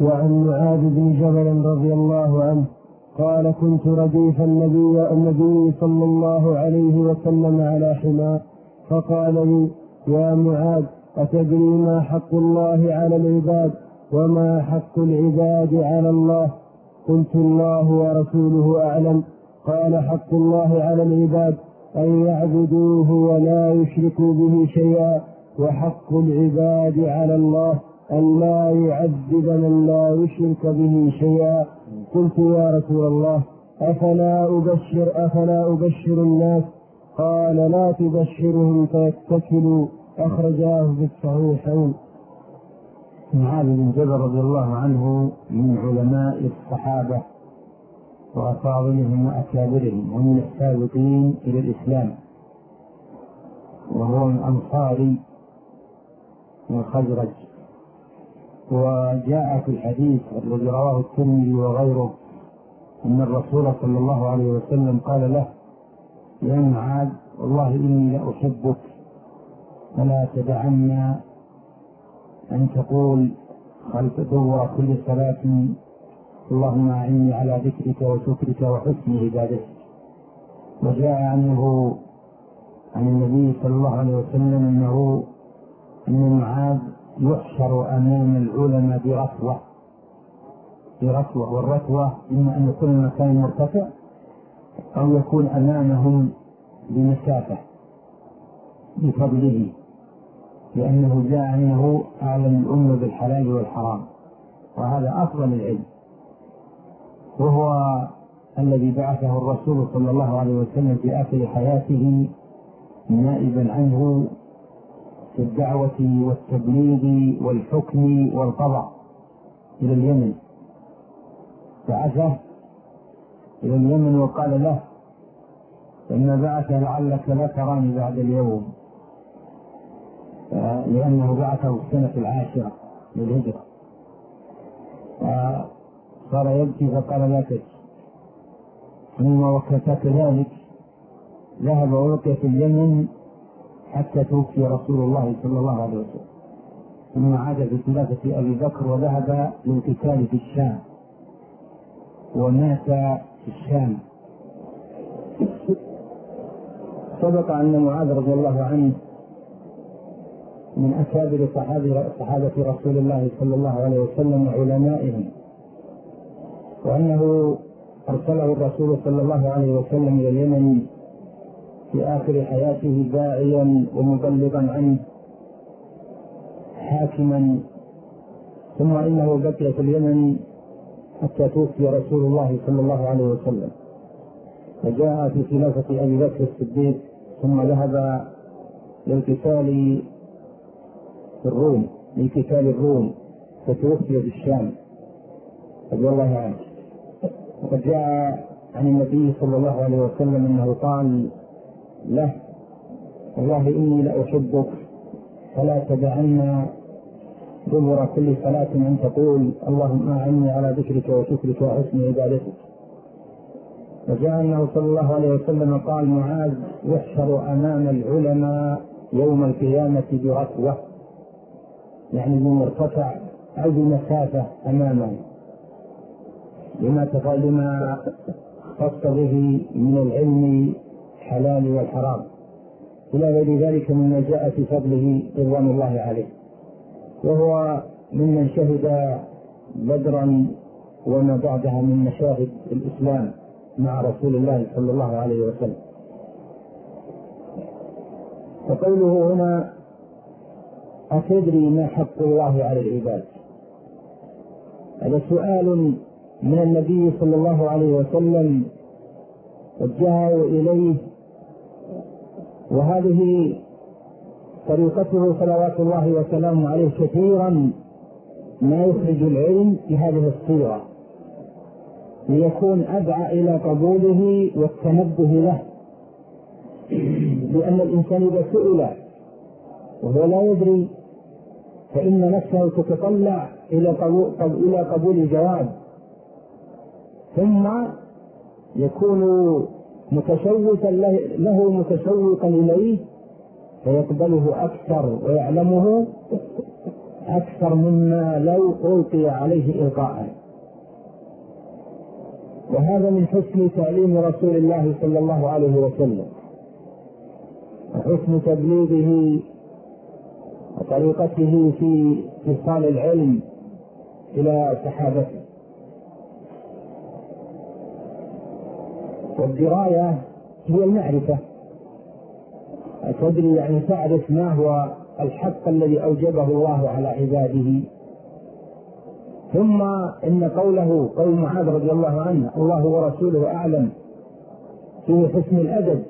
وعن معاذ بن جبل رضي الله عنه قال كنت رديف النبي صلى الله عليه وسلم على حمار فقال لي يا معاذ أتدري ما حق الله على العباد وما حق العباد على الله؟ قلت الله ورسوله أعلم. قال حق الله على العباد أن يعبدوه ولا يشركوا به شيئا وحق العباد على الله أن لا يعذب من لا يشرك به شيئا. قلت يا رسول الله أفلا أبشر الناس؟ قال لا تبشرهم فيتكلوا. أخرجاه في الصحيحين. معاذ بن جبل رضي الله عنه من علماء الصحابة وأفاضلهم وأكابرهم ومن السابقين إلى الإسلام، وهو الأنصاري من الخزرج. وجاء في الحديث الذي رواه الترمذي وغيره أن الرسول صلى الله عليه وسلم قال له يا معاذ والله إني لأحبك فلا تدعنا أن تقول خلف دور كل صلاة اللهم أعني على ذكرك وشكرك وحسن عبادتك. وجاء عنه عن النبي صلى الله عليه وسلم أن معاذ يحشر أمام العلماء برتوة، والرتوة إما أن يكون المكان مرتفع أو يكون أمامهم بمسافة بفضله، لأنه جاء أنه أعلم الأمة بالحلال والحرام، وهذا أفضل العلم، وهو الذي بعثه الرسول صلى الله عليه وسلم في آخر حياته نائبا عنه في الدعوة والتبليغ والحكم والقضاء إلى اليمن. بعثه إلى اليمن وقال له إن بعث لعلك لا تراني بعد اليوم، لأنه بعثه السنة 10 للهجرة. صار يبكي فقال لا تبكي، ثم وكتك ذلك ذهب وبقي في اليمن حتى توفي رسول الله صلى الله عليه وسلم، ثم عاد في خلافة أبي بكر وذهب للقتال في الشام ومات في الشام. سبق أن معاذ رضي الله عنه من أكابر صحابة رسول الله صلى الله عليه وسلم وعلمائهم، وأنه أرسله الرسول صلى الله عليه وسلم إلى اليمن في آخر حياته داعيا ومبلغا عنه حاكما، ثم إنه بقي في اليمن حتى توفي رسول الله صلى الله عليه وسلم، فجاء في خلافة أبي بكر الصديق، ثم ذهب للقتال الروم فتوفي في الشام رضي الله عنه. وقد جاء عن النبي صلى الله عليه وسلم أنه قال له والله إني لأحبك فلا تدعنا دبر كل صلاة أن تقول اللهم أعني على ذكرك وشكرك وحسن عبادتك. وجاء أنه صلى الله عليه وسلم قال معاذ يحشر أمام العلماء يوم القيامة برتوة، يعني بمرتفع أو بمسافة أمامه، لما خص به من العلم الحلال والحرام إلى غير ذلك مما جاء في فضله رضوان الله عليه. وهو ممن شهد بدرا وما بعدها من مشاهد الإسلام مع رسول الله صلى الله عليه وسلم. وقوله هنا أتدري ما حق الله على العباد؟ هذا سؤال من النبي صلى الله عليه وسلم وجهه إليه، وهذه طريقته صلوات الله وسلامه عليه كثيرا ما يخرج العلم في هذه الصيغة ليكون أدعى إلى قبوله والتنبه له، لأن الإنسان إذا سئل وهو لا يدري فإن نفسه تتطلع إلى قبول الجواب، ثم يكون متشوقا له متشوقا إليه فيقبله أكثر ويعلمه، أكثر مما لو ألقي عليه إلقاء. وهذا من حسن تعليم رسول الله صلى الله عليه وسلم وحسن تبليغه وطريقته في إيصال العلم إلى صحابته. والدراية هي المعرفة، تدري يعني تعرف ما هو الحق الذي أوجبه الله على عباده. ثم إن قوله قول معاذ رضي الله عنه الله ورسوله أعلم فيه حسن الأدب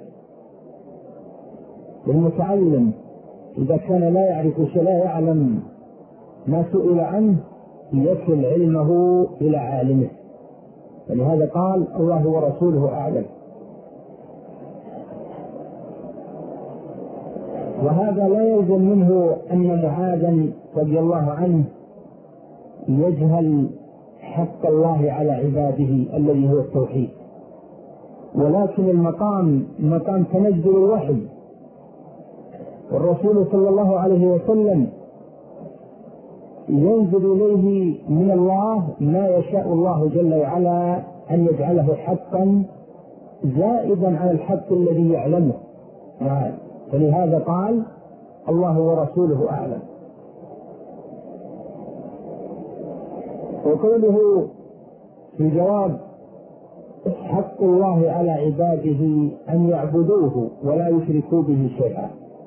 للمتعلم، إذا كان لا يعرف شيء لا يعلم ما سئل عنه يصل علمه إلى عالمه، ولهذا قال الله ورسوله أعلم. وهذا لا يلزم منه أن معاذا رضي الله عنه يجهل حق الله على عباده الذي هو التوحيد، ولكن المقام مقام تنزل الوحي، والرسول صلى الله عليه وسلم ينزل إليه من الله ما يشاء الله جل وعلا أن يجعله حقا زائدا على الحق الذي يعلمه، فلهذا قال الله ورسوله أعلم. وقوله في جواب حق الله على عباده أن يعبدوه ولا يشركوا به شيئا،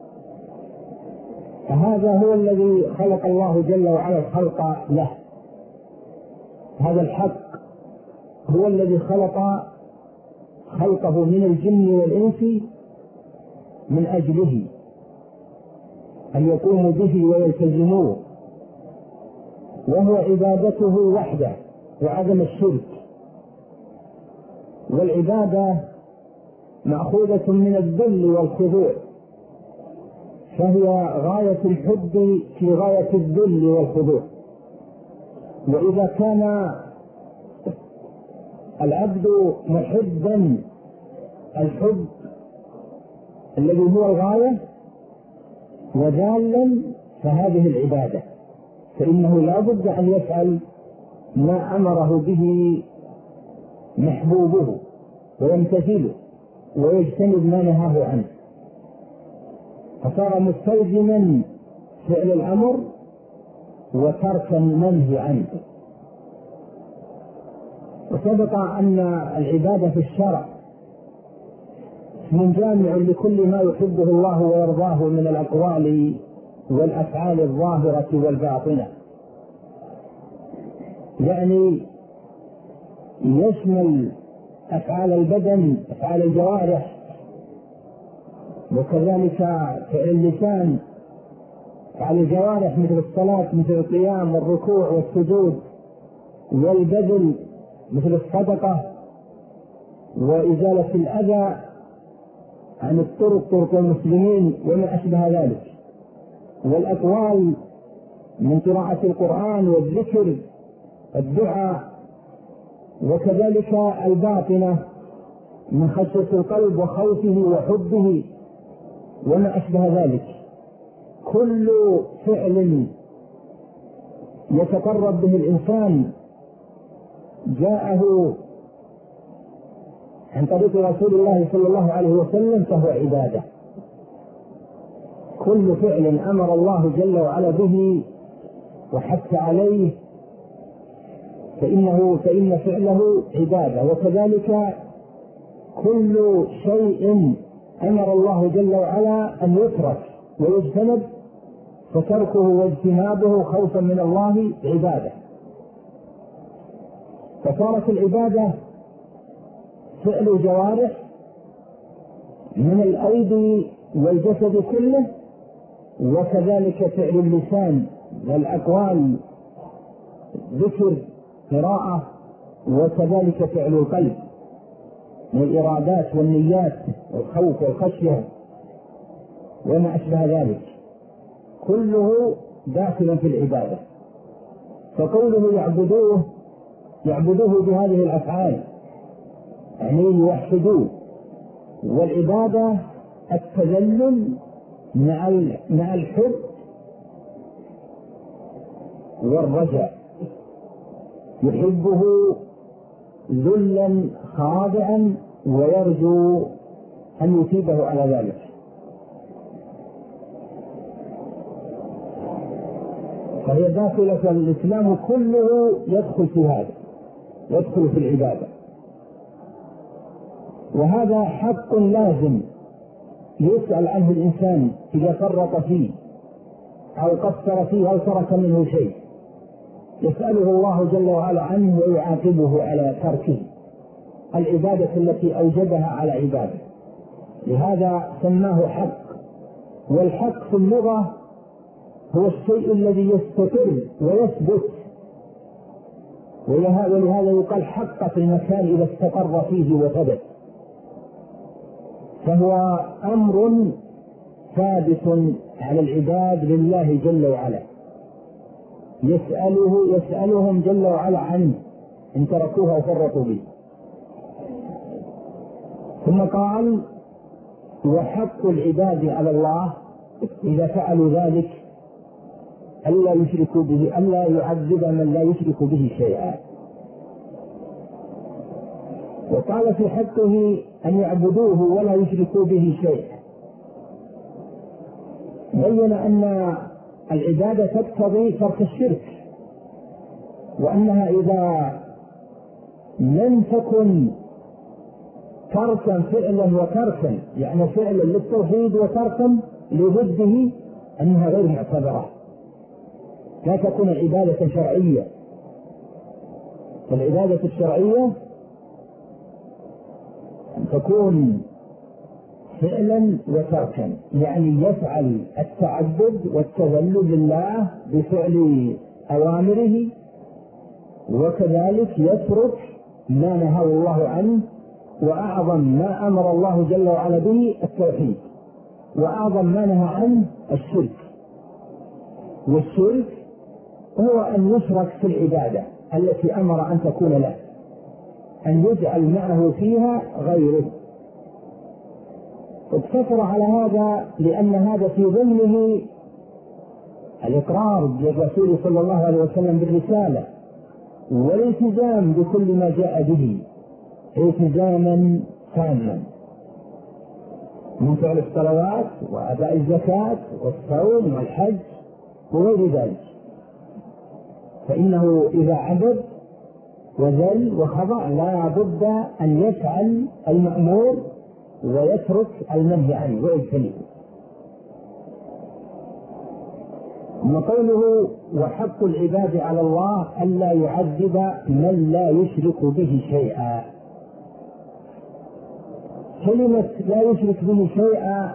فهذا هو الذي خلق الله جل وعلا الخلق له. هذا الحق هو الذي خلقه من الجن والإنس من أجله أن يقوموا به ويلتزموه، وهو عبادته وحده وعدم الشرك. والعبادة مأخوذة من الذل والخضوع، فهي غاية الحب في غاية الذل والخضوع. وإذا كان العبد محبا الحب الذي هو الغاية وذالا فهذه العبادة، فإنه لا بد أن يفعل ما أمره به محبوبه ويمتثله ويجتنب ما نهاه عنه، فصار مستلزما فعل الأمر وترك المنهي عنه. وسبق أن العبادة في الشرع اسم جامع لكل ما يحبه الله ويرضاه من الأقوال والأفعال الظاهرة والباطنة، يعني يشمل أفعال البدن أفعال الجوارح، وكذلك فعل اللسان أفعال الجوارح مثل الصلاة مثل القيام والركوع والسجود، والبذل مثل الصدقة وإزالة الأذى عن طرق المسلمين وما أشبه ذلك، والأقوال من قراءة القرآن والذكر الدعاء، وكذلك الباطنة من خشية القلب وخوفه وحبه وما أشبه ذلك. كل فعل يتقرب به الإنسان جاءه عن طريق رسول الله صلى الله عليه وسلم فهو عبادة. كل فعل أمر الله جل وعلا به وحث عليه فإن فعله عبادة، وكذلك كل شيء أمر الله جل وعلا أن يترك ويجتنب فتركه واجتنابه خوفا من الله عبادة. فصارت العبادة فعل جوارح من الأيدي والجسد كله، وكذلك فعل اللسان والأقوال ذكر قراءة، وكذلك فعل القلب من الإرادات والنيات والخوف والخشية وما أشبه ذلك، كله داخل في العبادة. فقوله يعبدوه بهذه الأفعال يعني يوحدوه. والعبادة التذلل مع الحب والرجاء، يحبه ذلا خاضعا ويرجو أن يثيبه على ذلك. فهي داخلة الإسلام كله يدخل في هذا، يدخل في العبادة، وهذا حق لازم يسأل عنه الإنسان إذا فرط فيه أو قصر فيه أو ترك منه شيء، يسأله الله جل وعلا عنه ويعاقبه على تركه العبادة التي أوجبها على عباده. لهذا سماه حق. والحق في اللغة هو الشيء الذي يستقر ويثبت، ولهذا يقال حق في المكان إذا استقر فيه وثبت، فهو أمر ثابت على العباد لله جل وعلا، يسألهم جل وعلا عنه إن تركوها وفرطوا به. ثم قال: وحق العباد على الله إذا فعلوا ذلك ألا يشركوا به، ألا يعذب من لا يشرك به شيئا. وقال في حقه أن يعبدوه ولا يشركوا به شيئا. بين أن العبادة تقتضي ترك الشرك، وأنها إذا لم تكن تركا فعلا وتركا، يعني فعلا للتوحيد وتركا لضده، أنها غير معتبرة، لا تكون عبادة شرعية. فالعبادة الشرعية تكون فعلا وتركا، يعني يفعل التعبد والتذلل لله بفعل أوامره، وكذلك يترك ما نهى الله عنه. وأعظم ما أمر الله جل وعلا به التوحيد، وأعظم ما نهى عنه الشرك. والشرك هو أن يشرك في العبادة التي أمر أن تكون له، أن يجعل معه فيها غيره. اقتصر على هذا لأن هذا في ضمنه الإقرار بالرسول صلى الله عليه وسلم بالرسالة، والالتزام بكل ما جاء به التزاما تاما من فعل الصلوات وأداء الزكاة والصوم والحج وغير ذلك. فإنه إذا عبد وذل وخضع لا بد أن يفعل المأمور ويترك المنهي عنه ويجتنبه. ثم قوله: وحق العباد على الله ألا يعذب من لا يشرك به شيئا. كلمة لا يشرك به شيئا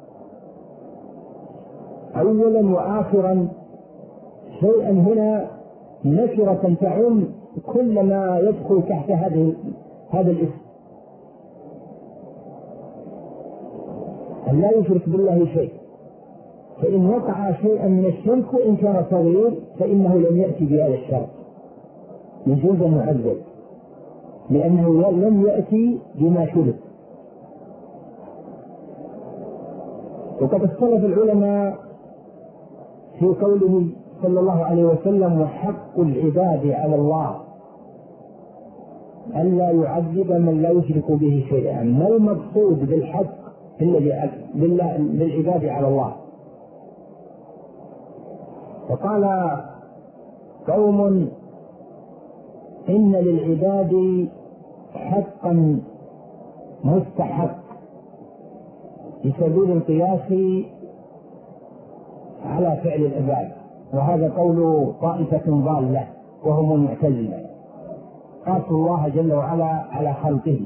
أولا وآخرا، شيئا هنا نكرة تعم كل ما يدخل تحت هذا الاسم، أن لا يشرك بالله شيء. فإن وقع شيئا من الشرك وإن كان صغير فإنه لم يأتي بهذا الشرط، يجوز أن يعذب لأنه لم يأتي بما شرك. وقد اختلف العلماء في قوله صلى الله عليه وسلم: وحق العباد على الله ألا يعذب من لا يشرك به شيئا. ما المقصود بالحق للعباد على الله؟ فقال قوم: إن للعباد حقا مستحق في سبيل القياس على فعل العباد، وهذا قول طائفة ضالة وهم المعتزلة، قاسوا الله جل وعلا على خلقه.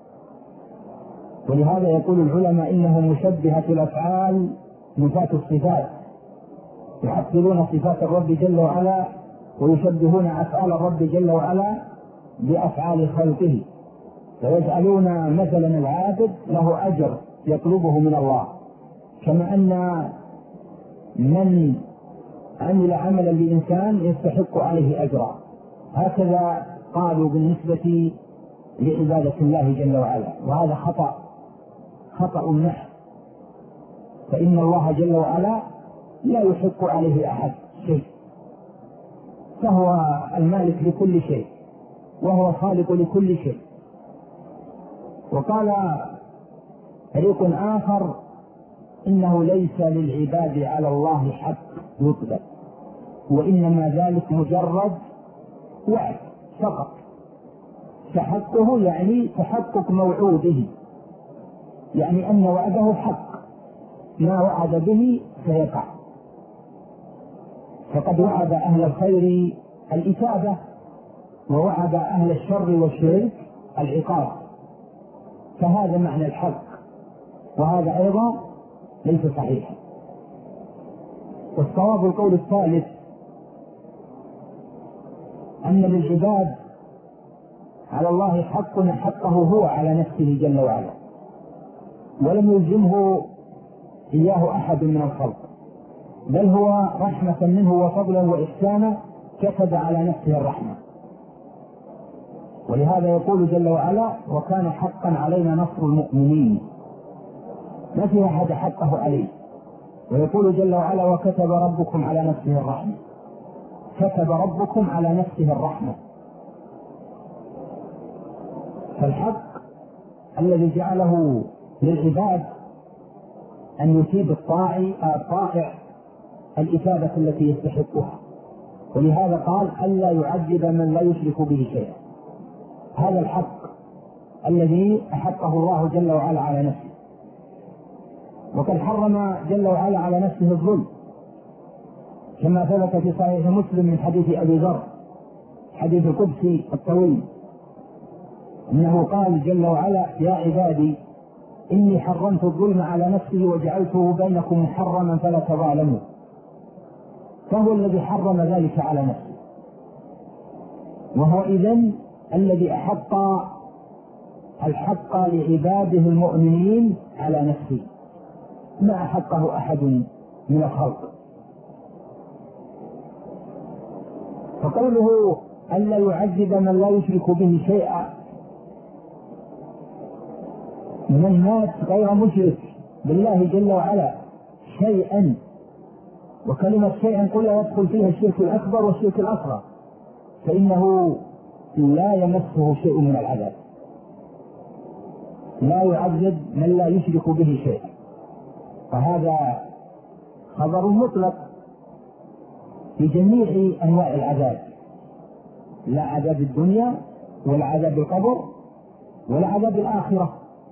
ولهذا يقول العلماء إنه مشبهة الأفعال نفاة الصفات، يحصلون صفات الرب جل وعلا ويشبهون أفعال الرب جل وعلا بأفعال خلقه، فيجعلون مثلا العابد له أجر يطلبه من الله، كما أن من عمل عملا لإنسان يستحق عليه أجرا. هكذا قالوا بالنسبة لعبادة الله جل وعلا، وهذا خطأ محض، فإن الله جل وعلا لا يحق عليه أحد شيء، فهو المالك لكل شيء وهو خالق لكل شيء. وقال فريق آخر إنه ليس للعباد على الله حق يطلق، وإنما ذلك مجرد وعد فقط، فحقه يعني تحقق موعوده، يعني أن وعده حق، ما وعد به سيقع. فقد وعد أهل الخير الإثابة، ووعد أهل الشر والشرك العقاب، فهذا معنى الحق، وهذا أيضا ليس صحيحا. والصواب القول الثالث أن للعباد على الله حقه هو على نفسه جل وعلا، ولم يلزمه إياه أحد من الخلق، بل هو رحمة منه وفضلا وإحسانا كتب على نفسه الرحمة. ولهذا يقول جل وعلا: وكان حقا علينا نصر المؤمنين، ما فيها أحد حقه عليه. ويقول جل وعلا: وكتب ربكم على نفسه الرحمة، كتب ربكم على نفسه الرحمة. فالحق الذي جعله للعباد أن يثيب الطائع الإثابة التي يستحقها، ولهذا قال: ألا يعذب من لا يشرك به شيئا. هذا الحق الذي أحقه الله جل وعلا على نفسه. وقد حرم جل وعلا على نفسه الظلم، كما ثبت في صحيح مسلم من حديث أبي ذر، حديث القدسي الطويل، إنه قال جل وعلا: يا عبادي إني حرمت الظلم على نفسي وجعلته بينكم محرما فلا تظالموا. فهو الذي حرم ذلك على نفسه، وهو إذن الذي أحق الحق لعباده المؤمنين على نفسه، ما أحقه أحد من الخلق. فقوله ألا يعذب من لا يشرك به شيئا، من مات غير مشرك بالله جل وعلا شيئا، وكلمة شيئا قلنا يدخل فيها الشرك الأكبر والشرك الأصغر، فإنه لا يمسه شيء من العذاب. لا يعذب من لا يشرك به شيئا، فهذا خبر مطلق في جميع أنواع العذاب، لا عذاب الدنيا ولا عذاب القبر ولا عذاب الآخرة.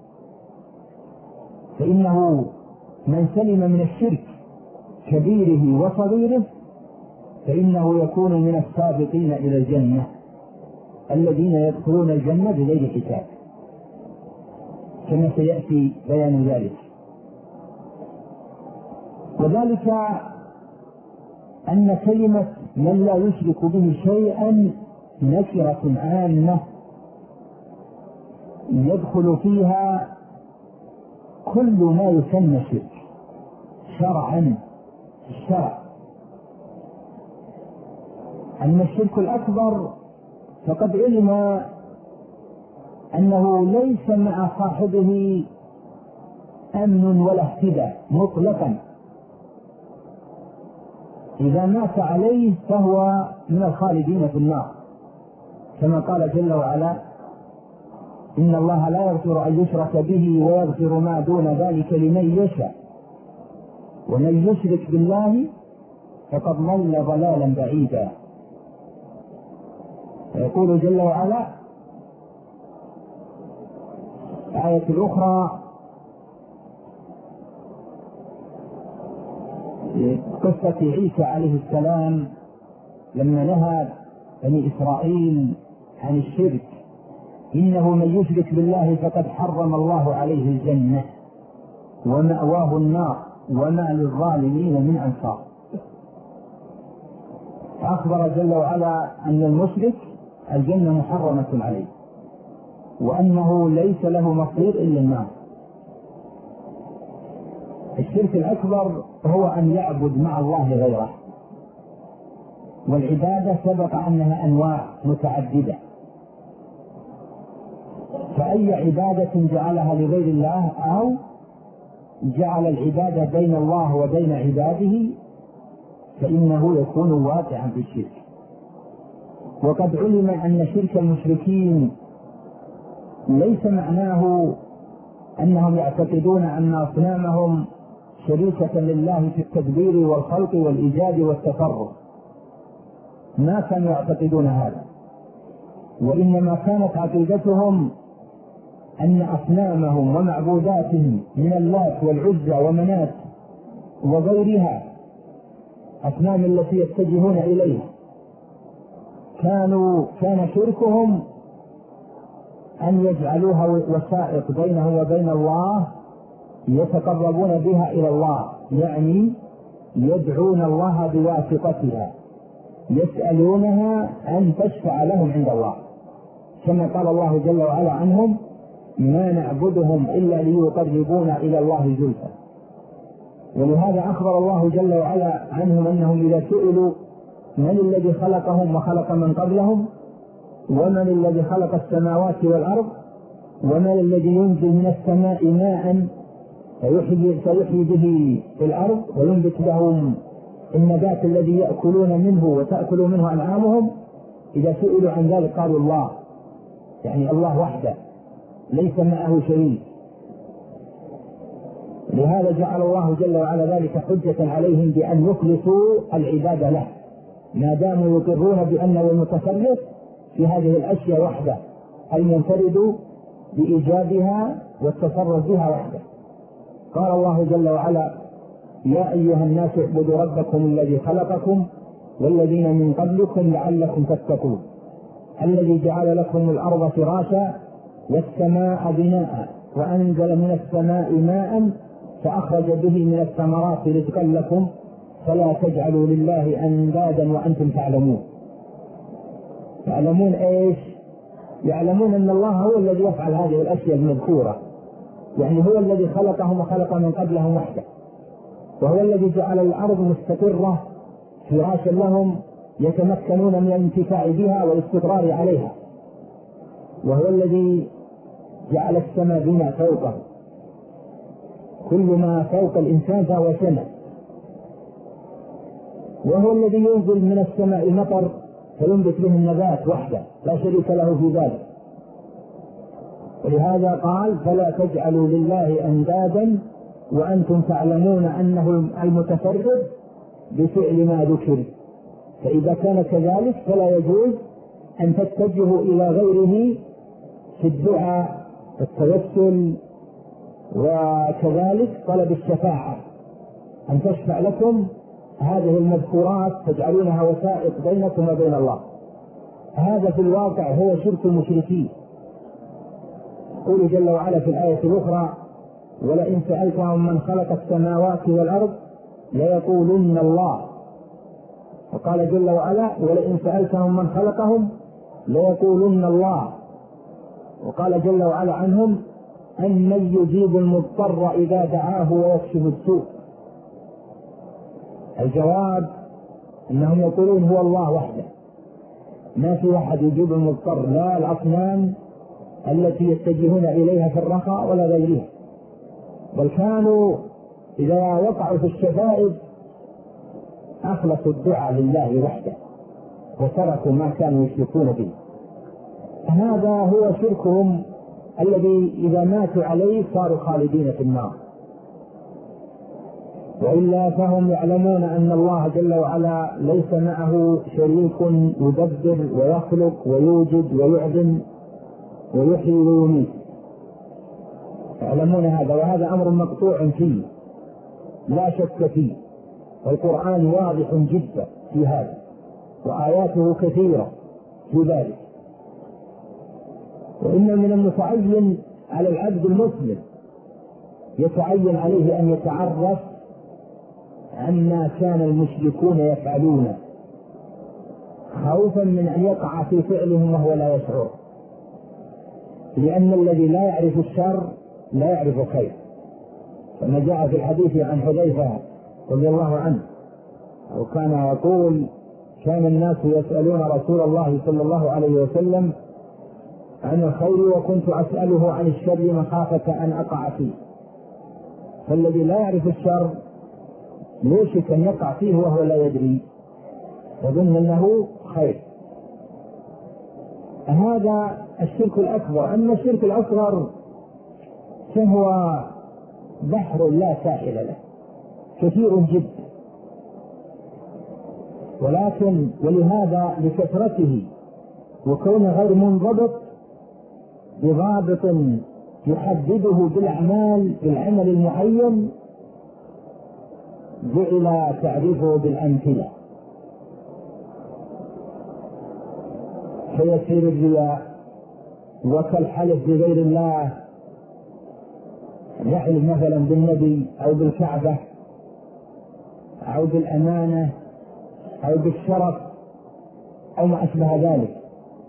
فإنه من سلم من الشرك كبيره وصغيره فإنه يكون من السابقين إلى الجنة، الذين يدخلون الجنة بغير حساب، كما سيأتي بيان ذلك. وذلك أن كلمة من لا يشرك به شيئا نكرة عامة يدخل فيها كل ما يسمى شرك شرعا في الشرع. أما الشرك الأكبر فقد علم أنه ليس مع صاحبه أمن ولا اهتداء مطلقا، إذا مات عليه فهو من الخالدين في النار، كما قال جل وعلا: إن الله لا يغفر أن يشرك به ويغفر ما دون ذلك لمن يشاء ومن يشرك بالله فقد ضل ضلالا بعيدا. ويقول جل وعلا الآية الأخرى قصة عيسى عليه السلام لما نهى بني إسرائيل عن الشرك: إنه من يشرك بالله فقد حرم الله عليه الجنة ومأواه النار وما للظالمين من أنصار. فأخبر جل وعلا أن المشرك الجنة محرمة عليه، وأنه ليس له مصير إلا النار. الشرك الأكبر هو أن يعبد مع الله غيره، والعبادة سبق أنها أنواع متعددة، فأي عبادة جعلها لغير الله أو جعل العبادة بين الله وبين عباده فإنه يكون واقعا في الشرك. وقد علم أن شرك المشركين ليس معناه أنهم يعتقدون أن أصنامهم شريكة لله في التدبير والخلق والإيجاد والتصرف، ما كانوا يعتقدون هذا، وإنما كانت عقيدتهم أن أصنامهم ومعبوداتهم من اللات والعزى ومنات وغيرها، أصنام التي يتجهون إليها، كان شركهم أن يجعلوها وسائط بينه وبين الله يتقربون بها إلى الله، يعني يدعون الله بواسطتها، يسألونها أن تشفع لهم عند الله، كما قال الله جل وعلا عنهم: ما نعبدهم إلا ليقربونا إلى الله زلفى. ولهذا أخبر الله جل وعلا عنهم أنهم إذا سئلوا من الذي خلقهم وخلق من قبلهم، ومن الذي خلق السماوات والأرض، ومن الذي ينزل من السماء ماء فيحيي به في الأرض وينبت لهم النبات الذي يأكلون منه وتأكل منه أنعامهم، إذا سئلوا عن ذلك قالوا الله، يعني الله وحده ليس معه شريك. لهذا جعل الله جل وعلا ذلك حجة عليهم بأن يخلصوا العبادة له، ما داموا يقرون بأنه المتصرف في هذه الأشياء وحده، المنفرد بإيجادها والتصرف بها وحده. قال الله جل وعلا: يا أيها الناس اعبدوا ربكم الذي خلقكم والذين من قبلكم لعلكم تتقون، الذي جعل لكم الأرض فراشا والسماء بناء وأنزل من السماء ماء فأخرج به من الثمرات رزقا لكم فلا تجعلوا لله أندادا وأنتم تعلمون. يعلمون إيش؟ يعلمون أن الله هو الذي يفعل هذه الأشياء المذكورة، يعني هو الذي خلقهم وخلق من قبلهم وحده، وهو الذي جعل الأرض مستقرة فراشا لهم يتمكنون من الانتفاع بها والاستقرار عليها، وهو الذي جعل السماء بنا فوقه، كل ما فوق الإنسان فهو سماء، وهو الذي ينزل من السماء مطر فينبت به النبات وحده لا شريك له في ذلك. ولهذا قال: فلا تجعلوا لله أندادا وأنتم تعلمون أنه المتصرف بفعل ما ذكر. فإذا كان كذلك فلا يجوز أن تتجهوا إلى غيره في الدعاء والتوسل، وكذلك طلب الشفاعة، أن تشفع لكم هذه المذكورات تجعلونها وسائط بينكم وبين الله. هذا في الواقع هو شرك المشركين. يقول جل وعلا في الآية الأخرى: ولئن سألتهم من خلق السماوات والأرض ليقولن الله. وقال جل وعلا: ولئن سألتهم من خلقهم ليقولن الله. وقال جل وعلا عنهم: أمن يجيب المضطر إذا دعاه ويكشف السوء. الجواب أنهم يقولون هو الله وحده، ما في أحد يجيب المضطر، لا الأصنام التي يتجهون إليها في الرخاء ولا غيرها، بل كانوا إذا وقعوا في الشدائد أخلصوا الدعاء لله وحده وتركوا ما كانوا يشركون به. هذا هو شركهم الذي إذا ماتوا عليه صاروا خالدين في النار. وإلا فهم يعلمون أن الله جل وعلا ليس معه شريك يدبر ويخلق ويوجد ويعدم ويحيي ويميت، يعلمون هذا، وهذا أمر مقطوع فيه لا شك فيه، والقرآن واضح جدا في هذا، وآياته كثيرة في ذلك. وإن من المتعين على العبد المسلم يتعين عليه أن يتعرف عما كان المشركون يفعلون، خوفا من أن يقع في فعلهم وهو لا يشعر، لأن الذي لا يعرف الشر لا يعرف الخير، كما جاء في الحديث عن حذيفة رضي الله عنه، وكان يقول: كان الناس يسألون رسول الله صلى الله عليه وسلم عن الخير وكنت أسأله عن الشر مخافة أن أقع فيه. فالذي لا يعرف الشر يوشك أن يقع فيه وهو لا يدري، يظن أنه خير. هذا الشرك الأكبر. أما الشرك الأصغر فهو بحر لا ساحل له، كثير جدا، ولكن ولهذا لكثرته وكونه غير منضبط بضابط يحدده بالعمل المعين جعل تعريفه بالأمثلة، فيصير الرياء وكالحلف بغير الله، يحلف مثلا بالنبي أو بالكعبة أو بالأمانة أو بالشرف أو ما أشبه ذلك.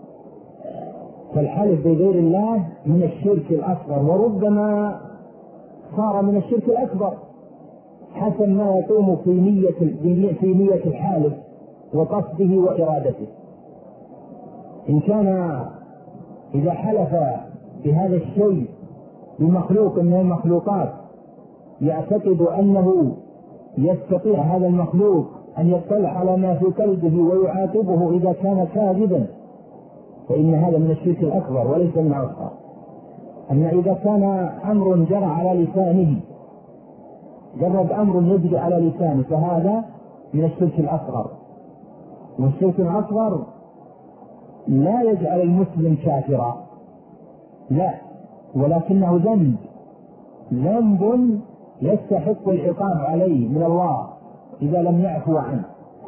فالحلف بغير الله من الشرك الأصغر، وربما صار من الشرك الأكبر حسب ما يقوم في نية الحالف وقصده وإرادته. إن كان إذا حلف بهذا الشيء بمخلوق من المخلوقات يعتقد أنه يستطيع هذا المخلوق أن يطلع على ما في قلبه ويعاقبه إذا كان كاذبا، فإن هذا من الشرك الأكبر وليس من الأصغر. أما إذا كان أمر جرى على لسانه، جرد أمر يجري على لسانه، فهذا من الشرك الأصغر. والشرك الأصغر لا يجعل المسلم كافرا، لا، ولكنه ذنب يستحق العقاب عليه من الله إذا لم يعفو عنه.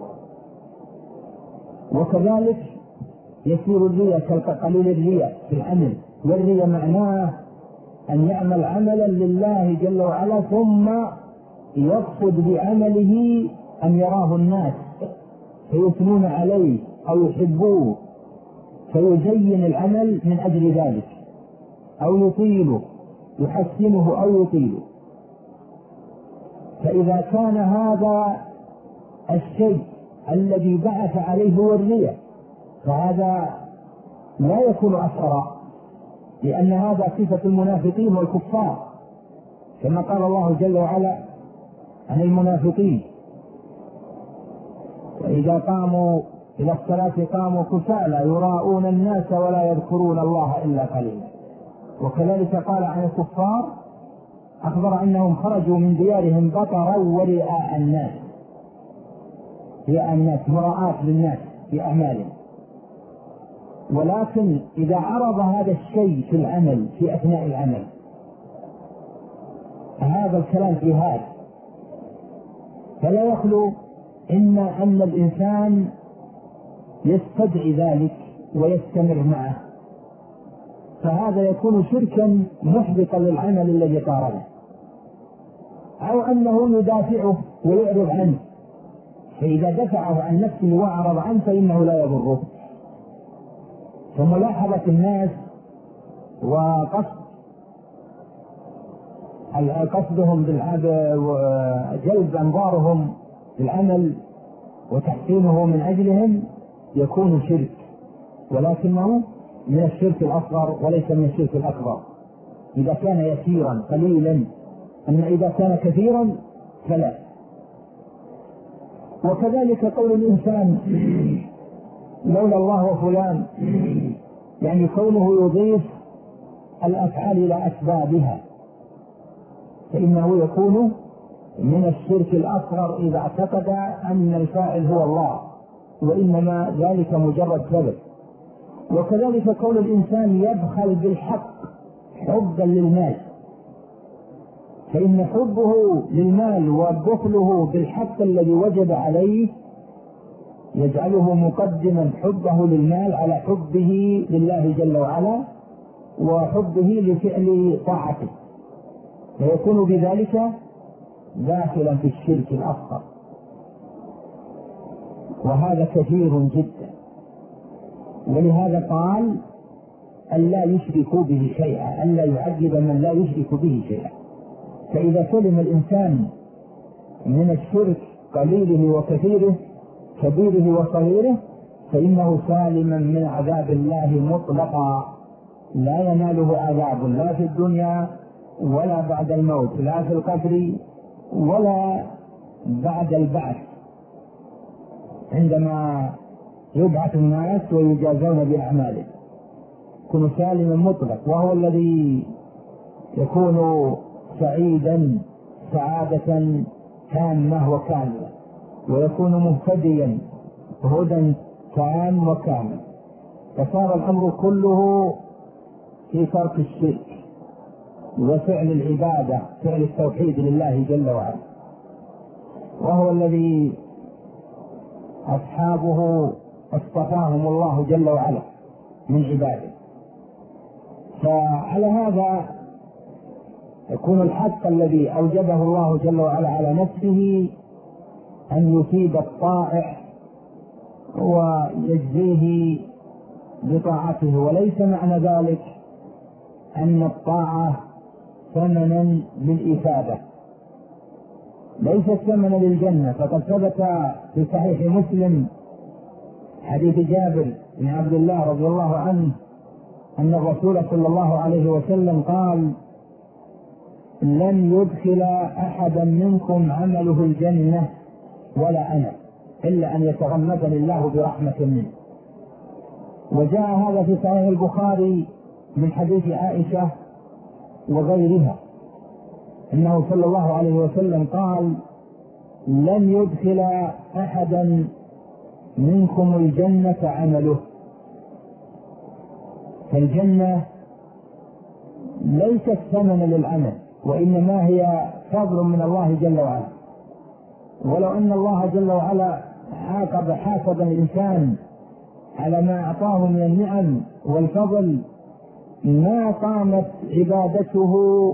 وكذلك يصير الرياء كقليل الرياء في العمل، والرياء معناه أن يعمل عملا لله جل وعلا ثم يقصد بعمله أن يراه الناس فيثنون عليه أو يحبوه، فيزين العمل من أجل ذلك أو يطيله، يحسنه أو يطيله. فإذا كان هذا الشيء الذي بعث عليه هو الرياء فهذا لا يكون أصغر، لأن هذا صفة المنافقين والكفار، كما قال الله جل وعلا عن المنافقين: وإذا قاموا إلى الصلاة قاموا كسالى يراءون الناس ولا يذكرون الله إلا قليلا. وكذلك قال عن الكفار، أخبر أنهم خرجوا من ديارهم بطرا ورئاء الناس، مراءة للناس في أعمالهم. ولكن إذا عرض هذا الشيء في العمل في أثناء العمل، هذا الكلام جهاد، فلا يخلو أن الإنسان يستدعي ذلك ويستمر معه، فهذا يكون شركا محبطا للعمل الذي قارنه، أو أنه يدافعه ويعرض عنه، فإذا دفعه عن نفسه وأعرض عنه فإنه لا يضره. فملاحظة الناس وقصدهم وجلب أنظارهم بالعمل وتحسينه من أجلهم يكون شرك، ولكنه من الشرك الأصغر وليس من الشرك الأكبر إذا كان يسيرا قليلا، أما إذا كان كثيرا فلا. وكذلك قول الإنسان لولا الله وفلان، يعني كونه يضيف الأفعال إلى أسبابها، فإنه يكون من الشرك الأصغر إذا اعتقد أن الفاعل هو الله وإنما ذلك مجرد سبب. وكذلك قول الإنسان يبخل بالحق حبا للمال، فإن حبه للمال وبخله بالحق الذي وجب عليه يجعله مقدما حبه للمال على حبه لله جل وعلا وحبه لفعل طاعته، فيكون بذلك داخلا في الشرك الأصغر، وهذا كثير جدا. ولهذا قال ألا يشركوا به شيئا، ألا يعذب من لا يشرك به شيئا. فإذا سلم الإنسان من الشرك قليله وكثيره كبيره وصغيره فإنه سالما من عذاب الله مطلقا، لا يناله عذاب لا في الدنيا ولا بعد الموت، لا في القبر ولا بعد البعث عندما يبعث الناس ويجازون بأعماله. يكون سالما مطلق، وهو الذي يكون سعيدا سعادة تامة وكاملة، ويكون مهتديا هدى تام وكامل. فصار الأمر كله في ترك الشرك وفعل العبادة، فعل التوحيد لله جل وعلا، وهو الذي أصحابه اصطفاهم الله جل وعلا من عباده. فعلى هذا يكون الحق الذي أوجبه الله جل وعلا على نفسه أن يفيد الطائع ويجزيه بطاعته، وليس معنى ذلك أن الطاعة ثمنا للإفادة، ليس ثمنا للجنة. فقد ثبت في صحيح مسلم حديث جابر بن عبد الله رضي الله عنه أن الرسول صلى الله عليه وسلم قال: لن يدخل أحدا منكم عمله الجنة ولا أنا، إلا أن يتغمدني الله برحمة منه. وجاء هذا في صحيح البخاري من حديث عائشة وغيرها إنه صلى الله عليه وسلم قال: لن يدخل أحدا منكم الجنة عمله. فالجنة ليست ثمنا للعمل، وإنما هي فضل من الله جل وعلا. ولو أن الله جل وعلا حاسب الإنسان على ما أعطاه من النعم والفضل ما قامت عبادته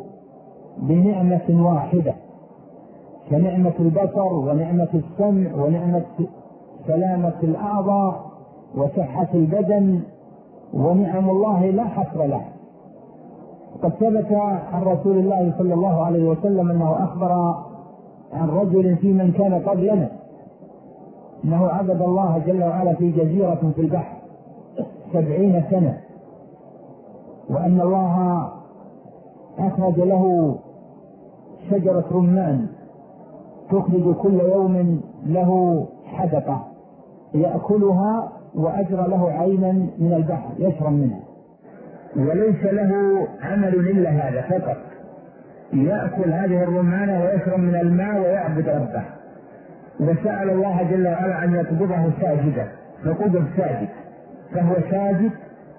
بنعمة واحدة، كنعمة البصر ونعمة السمع ونعمة سلامة الأعضاء وصحة البدن، ونعم الله لا حصر لها. قد ثبت عن رسول الله صلى الله عليه وسلم أنه أخبر عن رجل في من كان قبلنا أنه عبد الله جل وعلا في جزيرة في البحر 70 سنة، وأن الله أخرج له شجرة رمان تخرج كل يوم له حدقة يأكلها، وأجرى له عينا من البحر يشرب منها، وليس له عمل إلا هذا فقط، يأكل هذه الرمانة ويشرب من الماء ويعبد ربه. وسأل الله جل وعلا أن يقبضه ساجدا، فقبض ساجد، فهو ساجد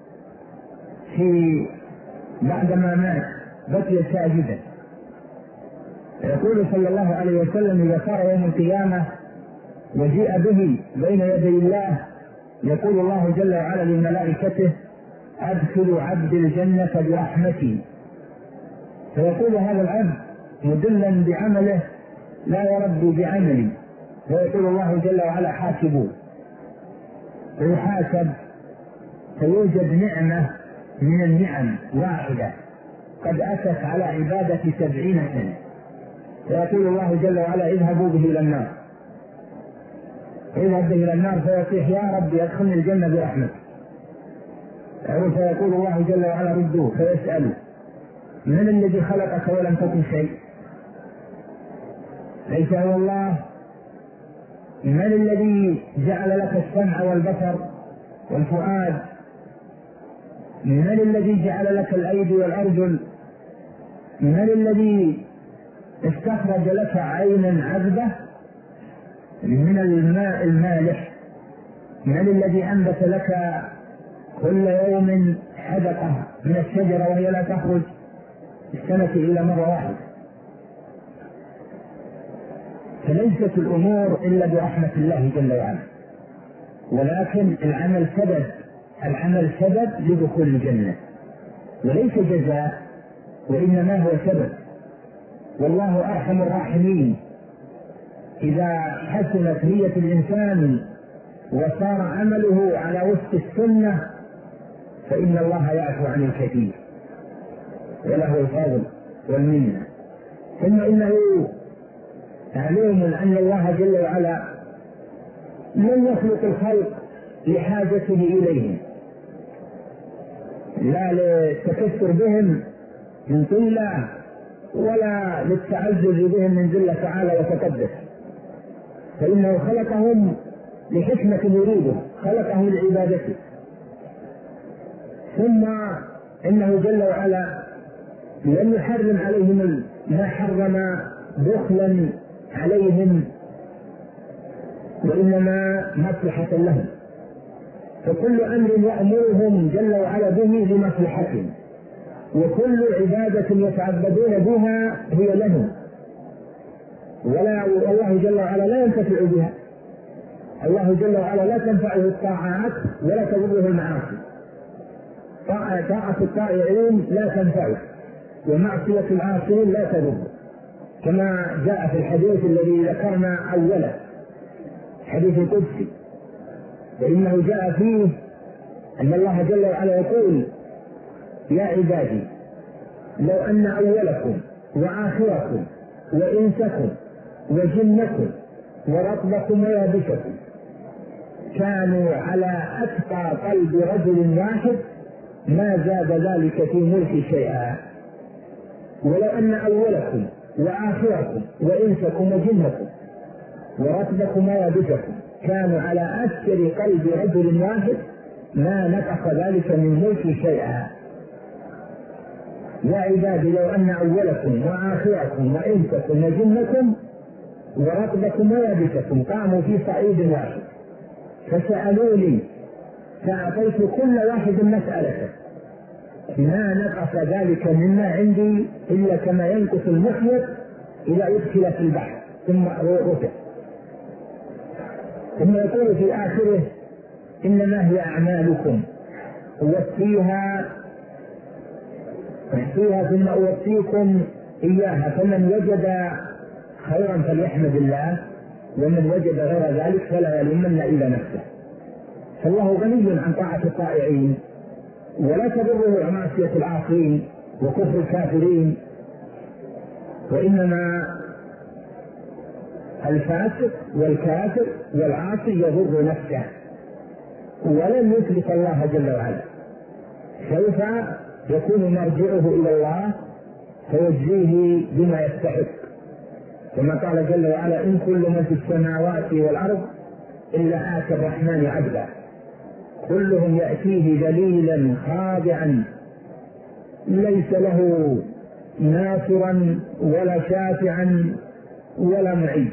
في بعدما مات بقي ساجدا. يقول صلى الله عليه وسلم: إذا صار يوم القيامة وجيء به بين يدي الله يقول الله جل وعلا لملائكته: أدخلوا عبد الجنة برحمتي. فيقول هذا العبد مدلا بعمله: لا يا ربي بعملي. فيقول الله جل وعلا: حاسبوه. فيحاسب، فيوجد نعمة من النعم واحدة قد أتت على عبادة 70 سنة. فيقول الله جل وعلا: اذهبوا به إلى النار. اذهب به إلى النار، فيصيح: يا ربي أدخلني الجنة برحمتك. فيقول الله جل وعلا: ردوه. فيسأل: من الذي خلقك ولم تكن شيء؟ ليس هو الله؟ من الذي جعل لك السمع والبصر والفؤاد؟ من الذي جعل لك الأيدي والأرجل؟ من الذي استخرج لك عينا عذبة من الماء المالح؟ من الذي أنبت لك كل يوم حدقة من الشجرة وهي لا تخرج في السنة إلا مرة واحدة؟ فليست الأمور إلا برحمة الله جل وعلا، ولكن العمل سبب، العمل سبب لدخول الجنة وليس جزاء، وإنما هو سبب. والله أرحم الراحمين. إذا حسنت نية الإنسان وصار عمله على وفق السنة فإن الله يعفو عن الكثير وله الفضل والمنة. ثم إنه معلوم أن الله جل وعلا لم يخلق الخلق لحاجته إليهم، لا للتكثر بهم من قلة ولا للتعزز بهم من جل تعالى وتقدس، فإنه خلقهم لحكمة يريدها، خلقهم لعبادته. ثم إنه جل وعلا لم يحرم عليهم ما حرم بخلا عليهم، وإنما مصلحة لهم، فكل أمر يأمرهم جل وعلا به لمصلحتهم، وكل عبادة يتعبدون بها هي لهم، والله جل وعلا لا ينتفع بها. الله جل وعلا لا تنفعه الطاعات ولا تضره المعاصي. طاعة الطائعين لا تنفعه، ومعصية العاصين لا تضره، كما جاء في الحديث الذي ذكرنا أولا، حديث القدسي، فإنه جاء فيه أن الله جل وعلا يقول: يا عبادي لو أن أولكم وآخركم وإنسكم وجنكم ورطبكم ويابسكم كانوا على أتقى قلب رجل واحد ما زاد ذلك في ملك شيئا. ولو أن أولكم وآخركم وإنسكم وجنكم ورطبكم ويابسكم كانوا على أسكر قلب رجل واحد ما نقص ذلك من ملك شيئا. يا عبادي لو أن أولكم وآخركم وإنسكم وجنكم ورطبكم ويابسكم قاموا في صعيد واحد فسألوني فأعطيت كل واحد مسألته ما نقص ذلك مما عندي إلا كما ينقص المخيط إذا أدخل في البحر ثم رفع. ثم يقول في آخره: إنما هي أعمالكم أحصيها ثم أوفيكم إياها، فمن وجد خيرا فليحمد الله، ومن وجد غير ذلك فلا يلومن إلا نفسه. فالله غني عن طاعة الطائعين، ولا تضره معصية العاصين وكفر الكافرين، وإنما الفاسق والكافر والعاصي يضر نفسه، ولن يثبت الله جل وعلا. سوف يكون مرجعه إلى الله فيجزيه بما يستحق، كما قال جل وعلا: إن كل من في السماوات والأرض إلا آتى الرحمن عبدا كلهم يأتيه ذليلا خاضعا ليس له ناصرا ولا شافعا ولا معين.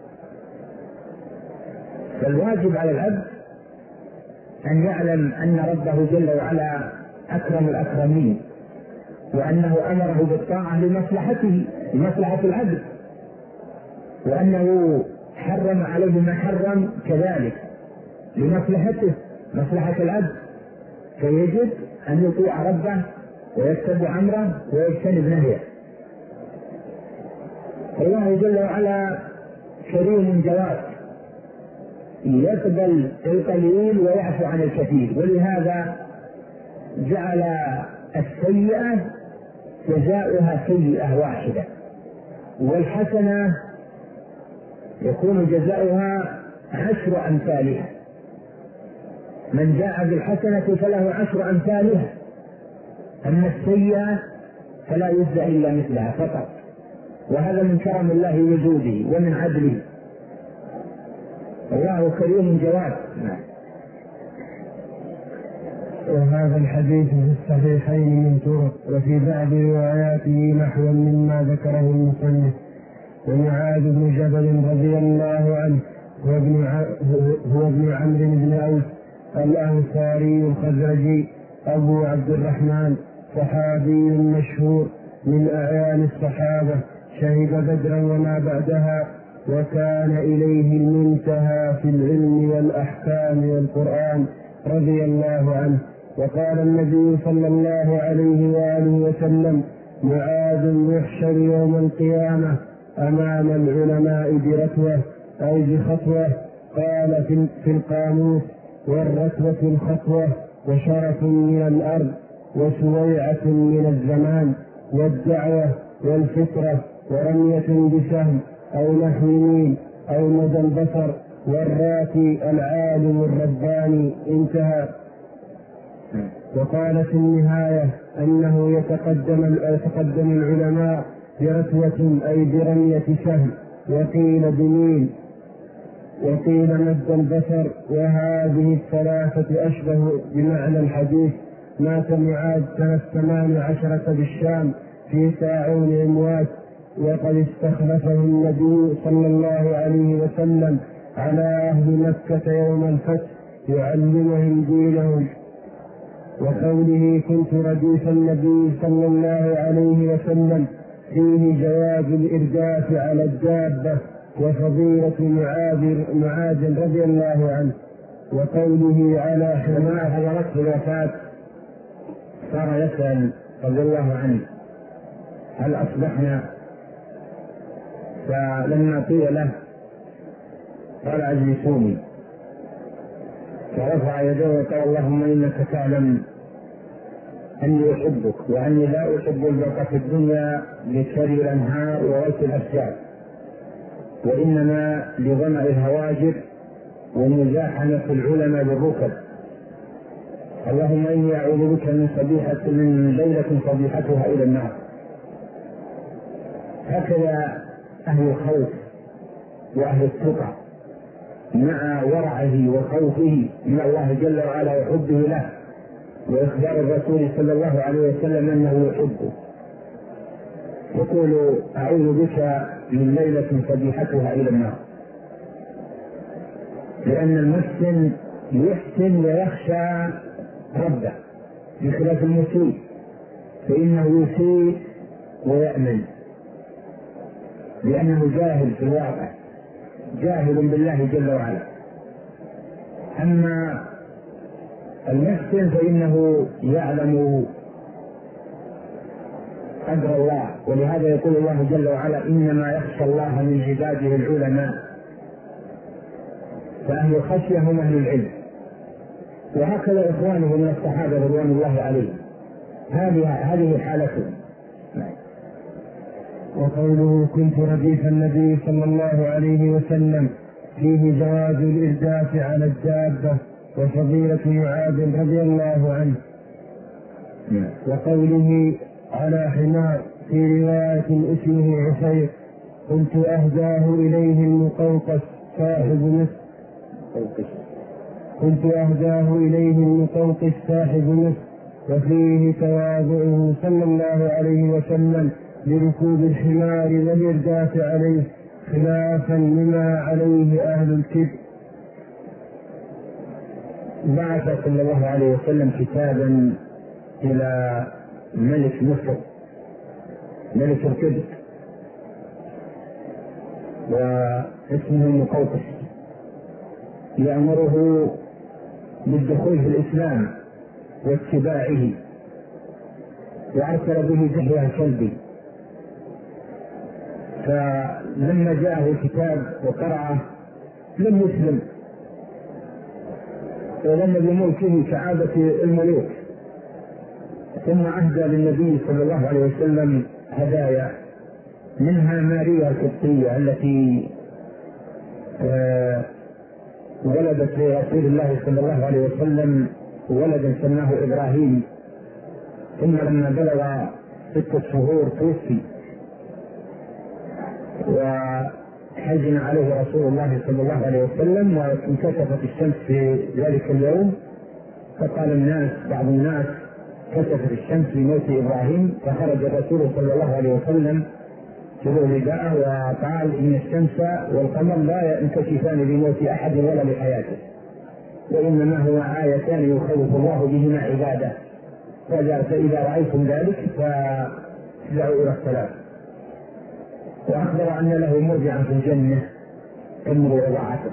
فالواجب على العبد أن يعلم أن ربه جل وعلا أكرم الأكرمين، وأنه أمره بالطاعة لمصلحته، لمصلحة العبد، وأنه حرم عليه ما حرم كذلك لمصلحته، مصلحة العبد، فيجب أن يطيع ربه ويتبع أمره ويجتنب نهيه. الله جل وعلا كريم جواد يقبل القليل ويعفو عن الكثير، ولهذا جعل السيئة جزاؤها سيئة واحدة، والحسنة يكون جزاؤها 10 أمثالها. من جاء بالحسنة فله 10 أمثالها، أما السيئة فلا يجزى إلا مثلها فقط، وهذا من كرم الله وجوده ومن عدله. الله كريم جواد. وهذا الحديث في الصحيحين من طرق، وفي بعض رواياته نحوا مما ذكره المصنف. ومعاذ بن جبل رضي الله عنه هو ابن عمرو بن أوس الأنصاري الخزرجي أبو عبد الرحمن، صحابي مشهور من أعيان الصحابة، شهد بدرا وما بعدها، وكان إليه المنتهى في العلم والأحكام والقرآن رضي الله عنه. وقال النبي صلى الله عليه وآله وسلم: معاذ يحشر يوم القيامة أمام العلماء برتوة أي بخطوة. قال في القاموس: والرتوة الخطوة، وشرف من الأرض، وسويعة من الزمان، والدعوة، والفطرة، ورمية بسهم أو نحو ميل أو مدى البصر، والراكي العالم الرباني. انتهى. وقال في النهاية أنه يتقدم العلماء برتوة أي برمية سهم، وقيل بميل، وقيل مد البصر، وهذه الثلاثة أشبه بمعنى الحديث مات معاذ سنة 18 بالشام في طاعون أمواس، وقد استخلفه النبي صلى الله عليه وسلم على أهل مكة يوم الفتح يعلمهم دينهم. وقوله كنت رديف النبي صلى الله عليه وسلم فيه جواز الإرداف على الدابة وفضيلة معاذ رضي الله عنه. وقوله على حماة حضرته الوفاة صار يسأل رضي الله عنه هل أصبحنا؟ فلما قيل له قال أجلسوني، فرفع يديه وقال اللهم إنك تعلم أني أحبك وأني لا أحب البقاء في الدنيا لشري الأنهار وويت الأشجار، وإنما لظمأ الهواجر ومزاحمة العلماء بالركب. اللهم إني أعوذ بك من ليلة صبيحتها إلى النار. هكذا أهل الخوف وأهل التقى مع ورعه وخوفه من الله جل وعلا وحبه له وإخبار الرسول صلى الله عليه وسلم أنه يحبه، يقول أعوذ بك من ليلة صبيحتها إلى النار، لأن المحسن يحسن ويخشى ربه بخلاف المسيء فإنه يسيء ويأمن، لأنه جاهل في الواقع، جاهل بالله جل وعلا. أما المحسن فإنه يعلم قدر الله، ولهذا يقول الله جل وعلا إنما يخشى الله من عباده العلماء، فأهل الخشية هم أهل العلم. وهكذا إخوانه من الصحابة رضوان الله عليهم هذه حالتهم. وقوله كنت رديف النبي صلى الله عليه وسلم فيه جواز الإرداف على الدابة وفضيلة معاذ رضي الله عنه. وقوله على حمار في رواية اسمه عفير كنت أهداه إليه المقوقس صاحب مصر صاحب مصر، وفيه تواضعه صلى الله عليه وسلم لركوب الحمار والإرداف عليه خلافا لما عليه أهل الكبر. بعث صلى الله عليه وسلم كتابا إلى ملك مصر ملك الكبر واسمه المقوقس، يأمره بالدخول في الإسلام واتباعه، وأرسل به دحية الكلبي. فلما جاءه الكتاب وقرأه لم يسلم، وظن بملكه كعادة الملوك، ثم أهدى للنبي صلى الله عليه وسلم هدايا، منها ماريا القبطية التي ولدت لرسول الله صلى الله عليه وسلم ولدا سماه إبراهيم، ثم لما بلغ 6 شهور توفي، وحزن عليه رسول الله صلى الله عليه وسلم، وانكشفت الشمس في ذلك اليوم، فقال بعض الناس كشفت الشمس لموت إبراهيم، فخرج الرسول صلى الله عليه وسلم شروه رداءه وقال إن الشمس والقمر لا ينكشفان لموت أحد ولا لحياته، وإنما هو آيتان يخوف الله بهما عباده، فإذا رأيتم ذلك فادعوا إلى الصلاة. وأخبر أن له مرجعا في الجنة تمر وضعته.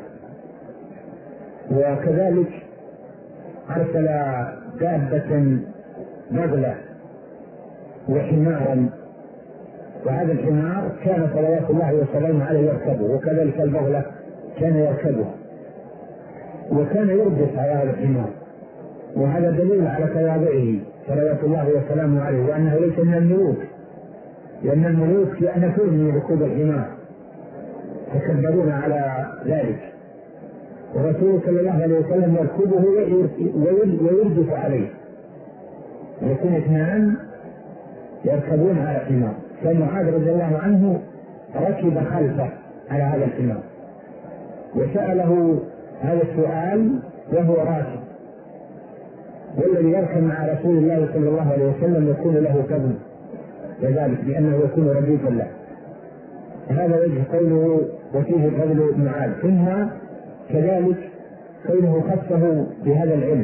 وكذلك أرسل دابة بغلة وحمارا، وهذا الحمار كان صلوات الله وسلامه عليه يركبه، وكذلك البغلة كان يركبه، وكان يربط على هذا الحمار، وهذا دليل على تواضعه صلوات الله وسلامه عليه، وأنه ليس من الملوك، لأن الملوك يأنفون من ركوب الحمار يتكبرون على ذلك، والرسول صلى الله عليه وسلم يركبه ويردف عليه، يكون 2 يركبون على الحمار. فمعاذ رضي الله عنه ركب خلفه على هذا الحمار، وسأله هذا السؤال وهو راكب، والذي يركب مع رسول الله صلى الله عليه وسلم يكون له فضل كذلك لأنه يكون رديفا له. هذا وجه قوله وفيه فضل معاذ. ثم كذلك قوله خصه بهذا العلم.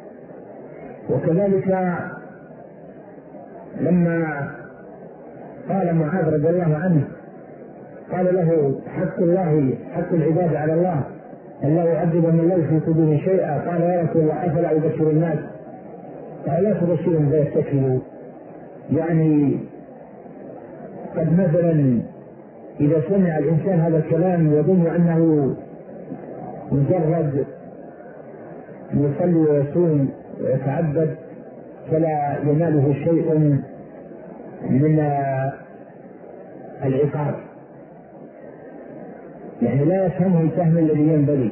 وكذلك لما قال معاذ رضي الله عنه قال له حق الله حق العباد على الله أن لا يعذب من لا يشرك به شيئا، قال يا رسول الله أفلا أبشر الناس؟ قال لا تبشرهم فيتكلوا. يعني قد مثلا إذا سمع الإنسان هذا الكلام يظن أنه مجرد يصلي ويصوم ويتعبد فلا يناله شيء من العقاب، يعني لا يفهمه الفهم الذي ينبغي.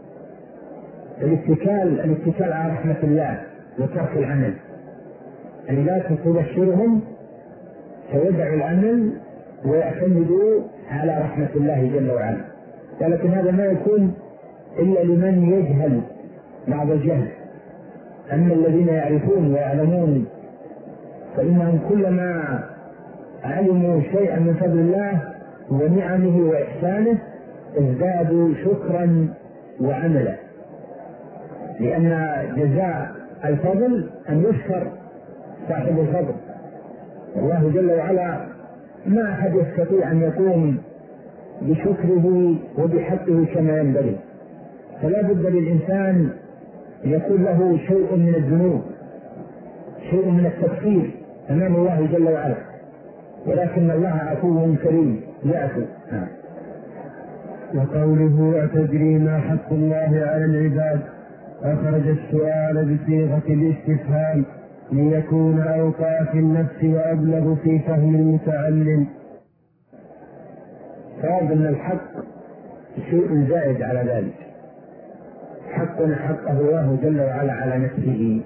الاتكال على رحمة الله وترك العمل، أن لا تبشرهم فيدعوا العمل ويعتمدوا على رحمة الله جل وعلا. ولكن هذا ما يكون إلا لمن يجهل بعض الجهل. أما الذين يعرفون ويعلمون فإنهم كلما علموا شيئا من فضل الله ونعمه وإحسانه ازدادوا شكرا وعملا، لأن جزاء الفضل أن يشكر صاحب الفضل. الله جل وعلا ما أحد يستطيع أن يقوم بشكره وبحقه كما ينبغي، فلا بد للإنسان يكون له شيء من الذنوب، شيء من التقصير أمام الله جل وعلا، ولكن الله عفو كريم يعفو. وقوله أتدري ما حق الله على العباد أخرج السؤال بصيغة الاستفهام ليكون أوقع في النفس وأبلغ في فهم المتعلم. فهذا من الحق شيء زائد على ذلك، حق حقه الله جل وعلا على نفسه،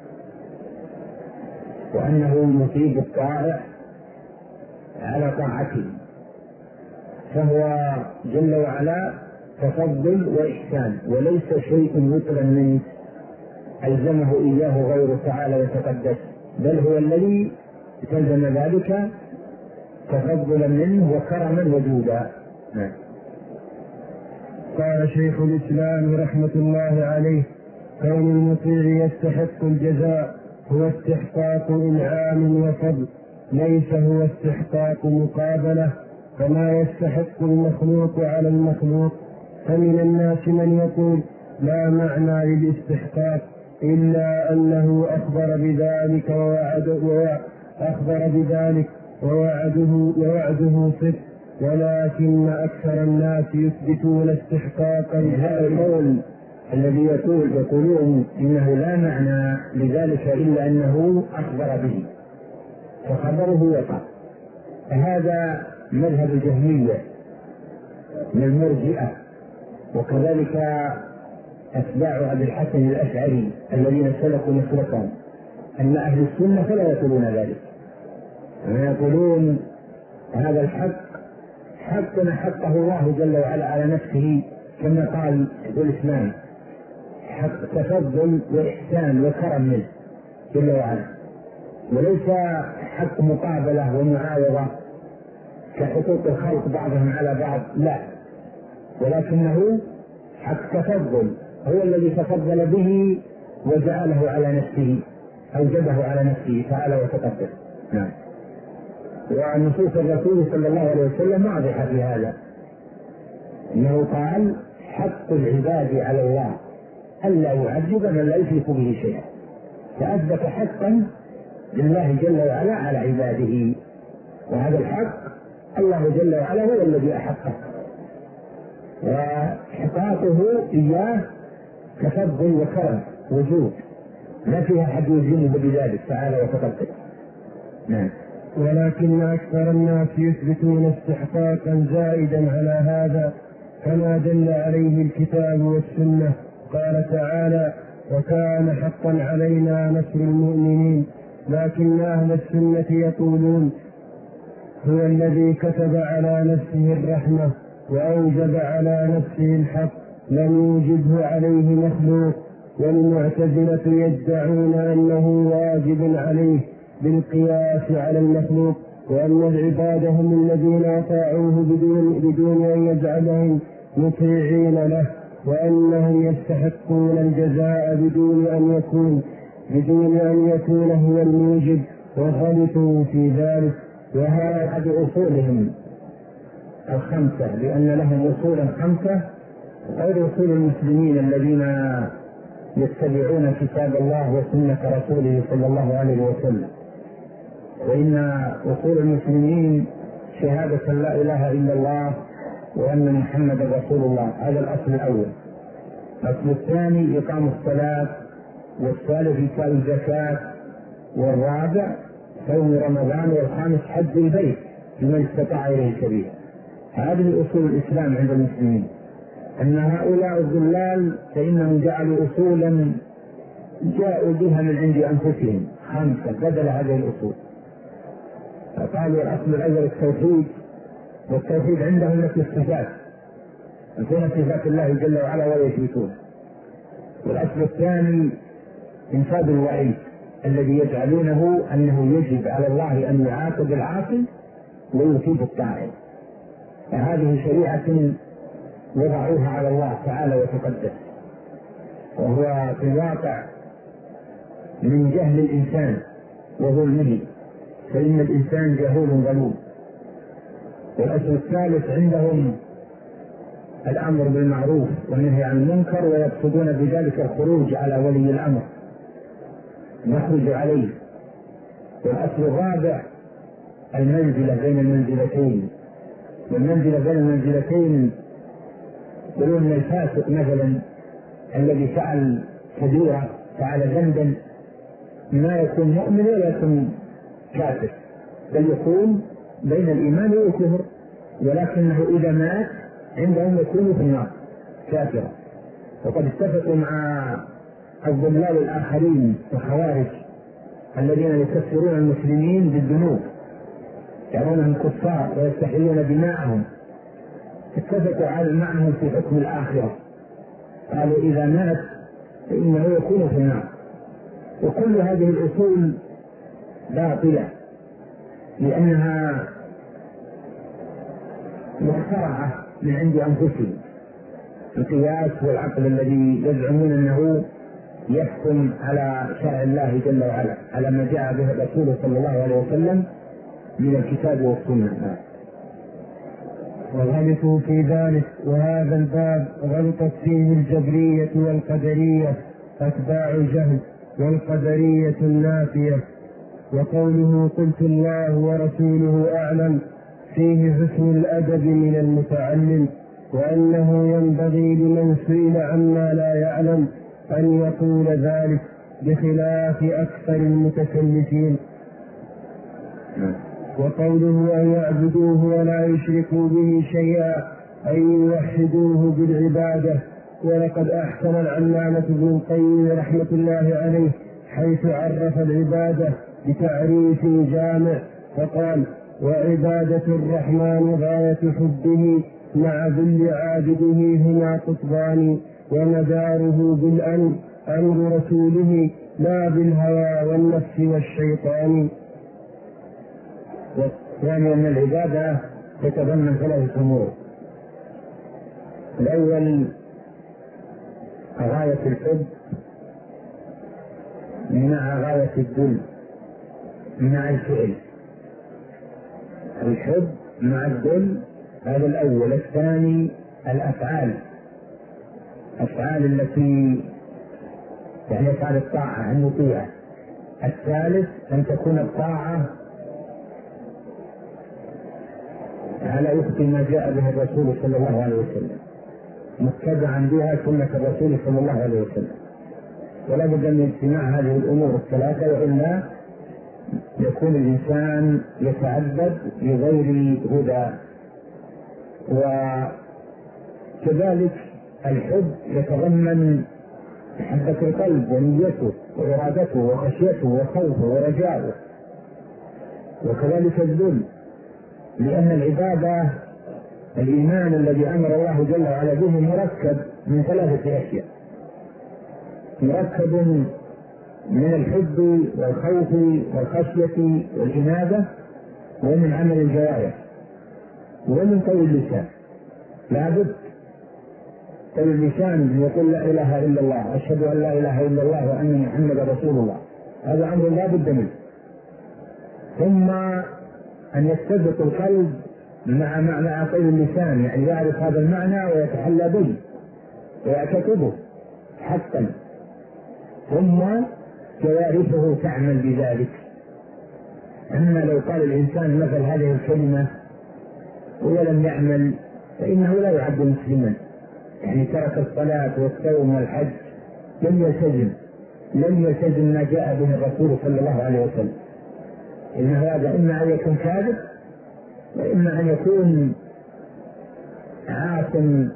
وأنه يثيب الطائع على طاعته، فهو جل وعلا تفضل وإحسان، وليس شيء يطلب منه ألزمه إياه غيره تعالى وتقدس، بل هو الذي تلزم ذلك تفضلا منه وكرما وجودا. قال شيخ الإسلام رحمة الله عليه: كون المطيع يستحق الجزاء هو استحقاق إنعام وفضل، ليس هو استحقاق مقابلة كما يستحق المخلوق على المخلوق. فمن الناس من يقول لا معنى للاستحقاق إلا أنه أخبر بذلك ووعده صدق، ولكن أكثر الناس يثبتون استحقاقا. هذا القول الذي يقولون إنه لا معنى لذلك إلا أنه أخبر به فخبره وقع، فهذا مذهب الجهمية من المرجئة، وكذلك أتباع أبي الحسن الأشعري الذين سلكوا مسلكهم. أن أهل السنة فلا يقولون ذلك، يقولون هذا الحق حق حقه الله جل وعلا على نفسه، كما قال ابن الإسلام حق تفضل وإحسان وكرم منه جل وعلا، وليس حق مقابلة ومعاوضة كحقوق الخلق بعضهم على بعض، لا، ولكنه حق تفضل، هو الذي تفضل به وجعله على نفسه، أوجبه على نفسه تعالى وتقدس. نعم. ونصوص الرسول صلى الله عليه وسلم واضحة في هذا، إنه قال حق العباد على الله ألا يعذب من لا يشرك به شيئا، فأثبت حقا لله جل وعلا على عباده، وهذا الحق الله جل وعلا هو الذي أحقه، وحقاقه إياه تفضل وكرم وجود، ما فيها حد يلزمه بذلك تعالى وتقدس. نعم. ولكن أكثر الناس يثبتون استحقاقا زائدا على هذا كما دل عليه الكتاب والسنة. قال تعالى: وكان حقا علينا نصر المؤمنين. لكن أهل السنة يقولون هو الذي كتب على نفسه الرحمة وأوجب على نفسه الحق، لم يوجبه عليه مخلوق، والمعتزلة يدعون أنه واجب عليه بالقياس على المخلوق، وأن العباد هم الذين أطاعوه بدون أن يجعلهم مطيعين له، وأنهم يستحقون الجزاء بدون أن يكون هو الموجب، وغلطوا في ذلك. وهذا أحد أصولهم الخمسة، لأن لهم أصولا خمسة غير أصول المسلمين الذين يتبعون كتاب الله وسنة رسوله صلى الله عليه وسلم. وإن أصول المسلمين شهادة لا إله إلا الله وأن محمد رسول الله، هذا الأصل الأول. الأصل الثاني إقام الصلاة، والثالث إيتاء الزكاة، والرابع صوم رمضان، والخامس حج البيت لمن استطاع إليه سبيلا. هذه أصول الإسلام عند المسلمين. أن هؤلاء الضلال فإنهم جعلوا أصولا جاءوا بها من عند أنفسهم خمسة بدل هذه الأصول. فقالوا الأصل الأول التوحيد، والتوحيد عندهم نفي الصفات، ينفون صفات الله جل وعلا ولا يشركون. والأصل الثاني إنفاذ الوعيد الذي يجعلونه أنه يجب على الله أن يعاقب العاصي ويثيب الطائع. فهذه شريعة وضعوها على الله تعالى وتقدس، وهو في الواقع من جهل الإنسان وظلمه، فإن الإنسان جهول ظلوم. والأصل الثالث عندهم الأمر بالمعروف والنهي عن المنكر، ويقصدون بذلك الخروج على ولي الأمر، نخرج عليه. والأصل الرابع المنزلة بين المنزلتين، والمنزلة بين المنزلتين يقولون ان الفاسق مثلا الذي فعل كبيرة فعل ذنبا ما يكون مؤمن ولا يكون كافر، بل يكون بين الإيمان والكفر، ولكنه إذا مات عندهم يكون في النار كافرا. وقد اتفقوا مع الضلال الآخرين الخوارج الذين يكفرون المسلمين بالذنوب، يرونهم كفار ويستحيون دماءهم، اتفقوا معهم في حكم الآخرة، قالوا إذا مات فإنه يكون في النار. وكل هذه الأصول باطلة لأنها مخترعة من عند أنفسهم. القياس والعقل الذي يزعمون أنه يحكم على شرع الله جل وعلا على ما جاء به الرسول صلى الله عليه وسلم من الكتاب والسنة. وغلطوا في ذلك. وهذا الباب غلطت فيه الجبرية والقدرية أتباع جهل، والقدرية النافية. وقوله قلت الله ورسوله أعلم فيه حسن الأدب من المتعلم، وأنه ينبغي لمن سئل عما لا يعلم أن يقول ذلك بخلاف أكثر المتكلفين. وقوله أن يعبدوه ولا يشركوا به شيئا أن يوحدوه بالعبادة. ولقد أحسن العلامة ابن القيم رحمة الله عليه حيث عرف العبادة بتعريف جامع فقال: وعبادة الرحمن غاية حبه مع ذل عابده هما قطبان، ومداره أمر رسوله لا بالهوى والنفس والشيطان. والثاني أن العبادة تتضمن ثلاثة أمور: الأول غاية الحب مع غاية الذل مع الفعل، الحب مع الذل هذا الأول. الثاني الأفعال التي يعني أفعال الطاعة المطيعة. الثالث أن تكون الطاعة على وفق ما جاء به الرسول صلى الله عليه وسلم، متبعا بها سنة الرسول صلى الله عليه وسلم. ولا بد من اجتماع هذه الأمور الثلاثة، وإلا يكون الإنسان يتعبد بغير هدى. وكذلك الحب يتضمن محبة القلب ونيته وإرادته وخشيته وخوفه ورجاؤه، وكذلك الذل، لأن العبادة الإيمان الذي أمر الله جل وعلا به مركب من ثلاثة أشياء: مركب من الحب والخوف والخشية والإنابة ومن عمل الجوارح ومن قول اللسان. لابد قول اللسان يقول لا إله إلا الله، أشهد أن لا إله إلا الله وأن محمدا رسول الله، هذا أمر لا بد منه. ثم أن يتفق القلب مع قول اللسان، يعني يعرف هذا المعنى ويتحلى به ويعتقده حقا، ثم جوارحه تعمل بذلك. أما لو قال الإنسان مثل هذه الكلمة ولم يعمل فإنه لا يعد مسلما، يعني ترك الصلاة والصوم والحج لم يلتزم ما جاء به الرسول صلى الله عليه وسلم. إن هذا إما أن يكون كاذب وإما أن يكون عاصم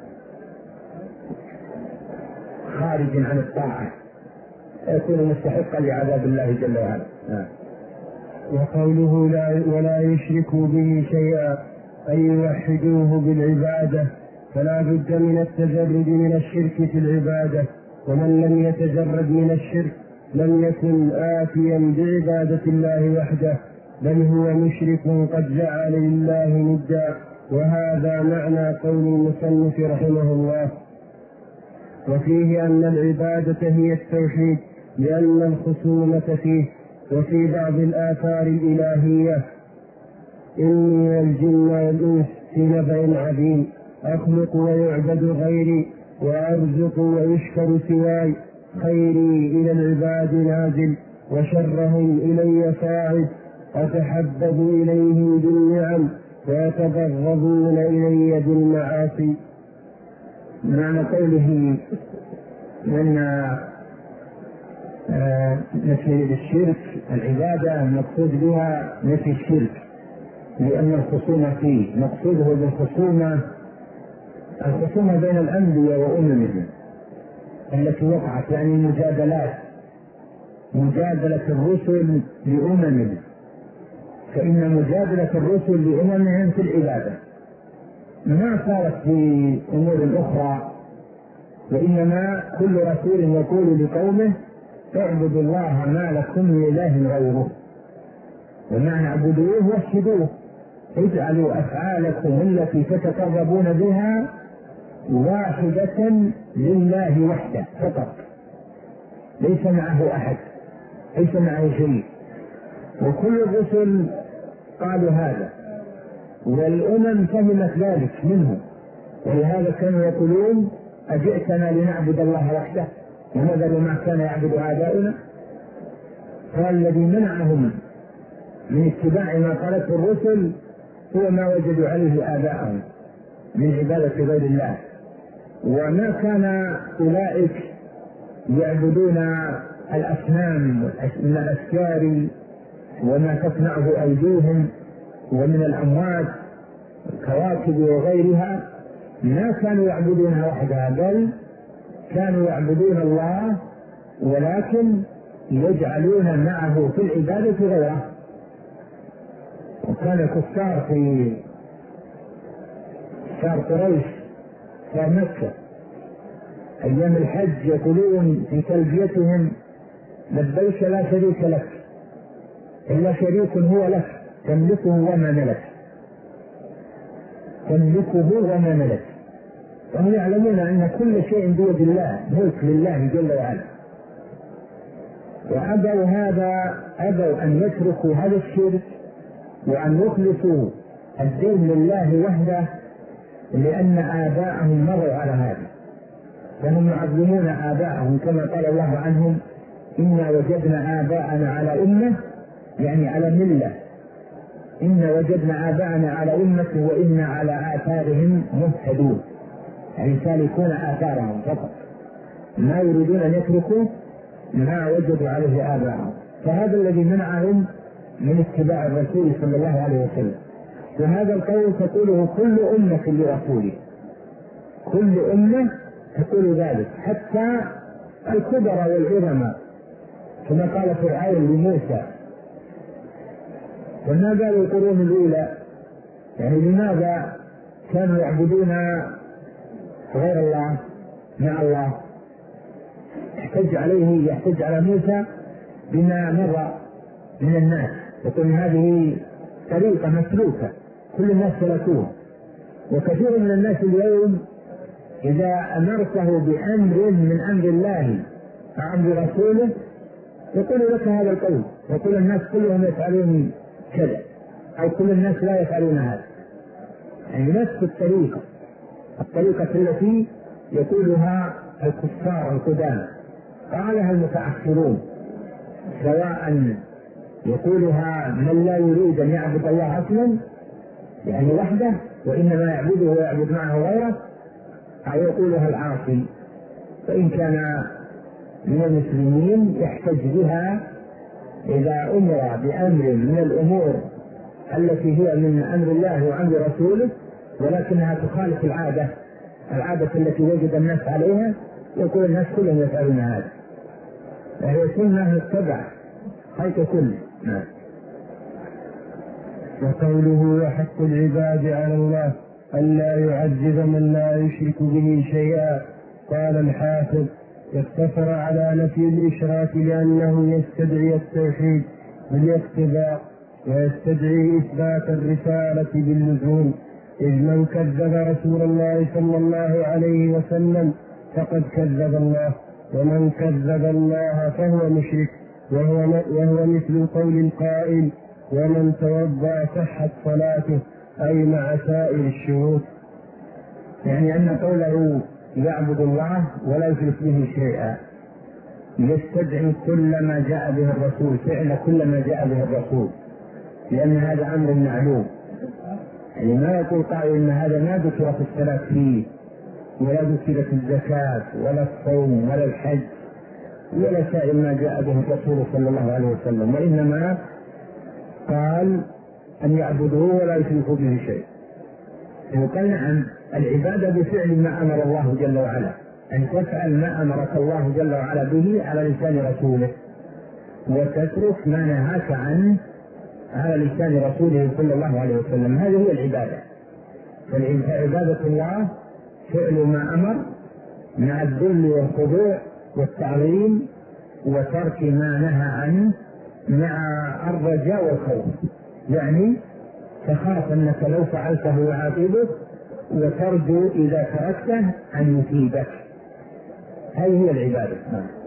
خارج عن الطاعة، يكون مستحقا لعذاب الله جل وعلا. وقوله ولا يشركوا به شيئا أي يوحدوه بالعبادة، فلا بد من التجرد من الشرك في العبادة، ومن لم يتجرد من الشرك لم يكن آتيا بعبادة الله وحده، بل هو مشرك قد جعل لله ندا. وهذا معنى قول المصنف رحمه الله. وفيه أن العبادة هي التوحيد لأن الخصومة فيه. وفي بعض الآثار الإلهية إني والجن والإنس في نبأ عظيم، أخلق ويعبد غيري وأرزق ويشكر سواي، خيري إلى العباد نازل وشرهم إلي صاعد، أتحبب إليهم بالنعم ويتبغضون إلي بالمعاصي. معنى قوله من نفي الشرك العبادة المقصود بها نفي الشرك، لأن الخصومة فيه. مقصوده بالخصومة الخصومة بين الأنبياء وأممهم التي وقعت، يعني مجادلة الرسل لأممهم، فإن مجادلة الرسل لأممهم في العبادة ما صارت في أمور أخرى، وإنما كل رسول يقول لقومه اعبدوا الله ما لكم من إله غيره، ومعنى اعبدوه واشهدوه، اجعلوا أفعالكم التي تتقربون بها واحدة لله وحده فقط، ليس معه أحد، ليس معه شيء. وكل الرسل قالوا هذا، والأمم فهمت ذلك منه، ولهذا كانوا يقولون أجئتنا لنعبد الله وحده ونذر ما كان يعبد آباؤنا. فالذي منعهم من اتباع ما قالته الرسل هو ما وجدوا عليه آباءهم من عبادة غير الله، وما كان أولئك يعبدون الأصنام من الأشجار وما تصنعه أيديهم ومن الأموات الكواكب وغيرها، ما كانوا يعبدونها وحدها، بل كانوا يعبدون الله ولكن يجعلون معه في العبادة غيره. وكان الكفار في كفار قريش ومكة أيام الحج يقولون في تلبيتهم لبيك لا شريك لك إلا شريك هو لك تملكه وما ملك، وهم يعلمون أن كل شيء بيد الله، ملك لله جل وعلا. وأبوا هذا، أبوا أن يتركوا هذا الشرك وأن يخلصوا الدين لله وحده، لأن آباءهم مروا على هذا، فهم يعظمون آباءهم كما قال الله عنهم إنا وجدنا آباءنا على أمة، يعني على ملة، إنا وجدنا آباءنا على أمة وإنا على آثارهم مهتدون، يعني سالكون آثارهم فقط، ما يريدون أن يتركوا ما وجدوا عليه آباءهم. فهذا الذي منعهم من اتباع الرسول صلى الله عليه وسلم. وهذا القول تقوله كل أمة لرسوله، كل أمة تقول ذلك، حتى الكبرى والعظماء، كما قال فرعون لموسى. وما قالوا القرون الأولى، يعني لماذا كانوا يعبدون غير الله مع الله؟ يحتج على موسى بما مر من الناس، يقول هذه طريقة مسلوكة كل الناس سلكوها. وكثير من الناس اليوم إذا أمرته بأمر من أمر الله أو أمر رسوله يقول لك هذا القول، يقول الناس كلهم يفعلون كذا أو كل الناس لا يفعلون هذا. يعني نفس الطريقة التي يقولها الكفار القدامى قالها المتأخرون، سواء يقولها من لا يريد أن يعبد الله أصلا يعني وحده وإنما يعبده ويعبد معه غيره، أو يقولها العاصي. فإن كان من المسلمين يحتج بها إذا أمر بأمر من الأمور التي هي من أمر الله وأمر رسوله ولكنها تخالف العادة التي وجد الناس عليها، يقول الناس كلهم يفعلون هذا، وهي سنة متبعة خلق كله. وقوله وحق العباد على الله ألا يعذب من لا يشرك به شيئا. قال الحافظ اقتصر على نفي الإشراك لأنه يستدعي التوحيد بالاقتضاء ويستدعي إثبات الرسالة باللزوم، إذ من كذب رسول الله صلى الله عليه وسلم فقد كذب الله، ومن كذب الله فهو مشرك، وهو مثل قول القائل ومن توضأ صحت صلاته، أي مع سائر الشروط. يعني أن قوله يعبد الله ولا يشرك به شيئا يستدعي كل ما جاء به الرسول، فعل كل ما جاء به الرسول، لأن هذا أمر معلوم. يعني ما يقول قائل إن هذا ما ذكر في الصلاة فيه ولا ذكرت الزكاة ولا الصوم ولا الحج ولا سائر ما جاء به الرسول صلى الله عليه وسلم، وإنما قال أن يعبدوه ولا يشركوا به شيء. يقال نعم العبادة بفعل ما أمر الله جل وعلا، أن تفعل ما أمرك الله جل وعلا به على لسان رسوله، وتترك ما نهاك عنه على لسان رسوله صلى الله عليه وسلم. هذه هي العبادة. فعبادة الله فعل ما أمر مع الذل والخضوع والتعظيم وترك ما نهى عنه مع الرجاء والخوف، يعني تخاف أنك لو فعلته يعاقبك وترجو إذا تركته أن يثيبك. هذه هي العبادة.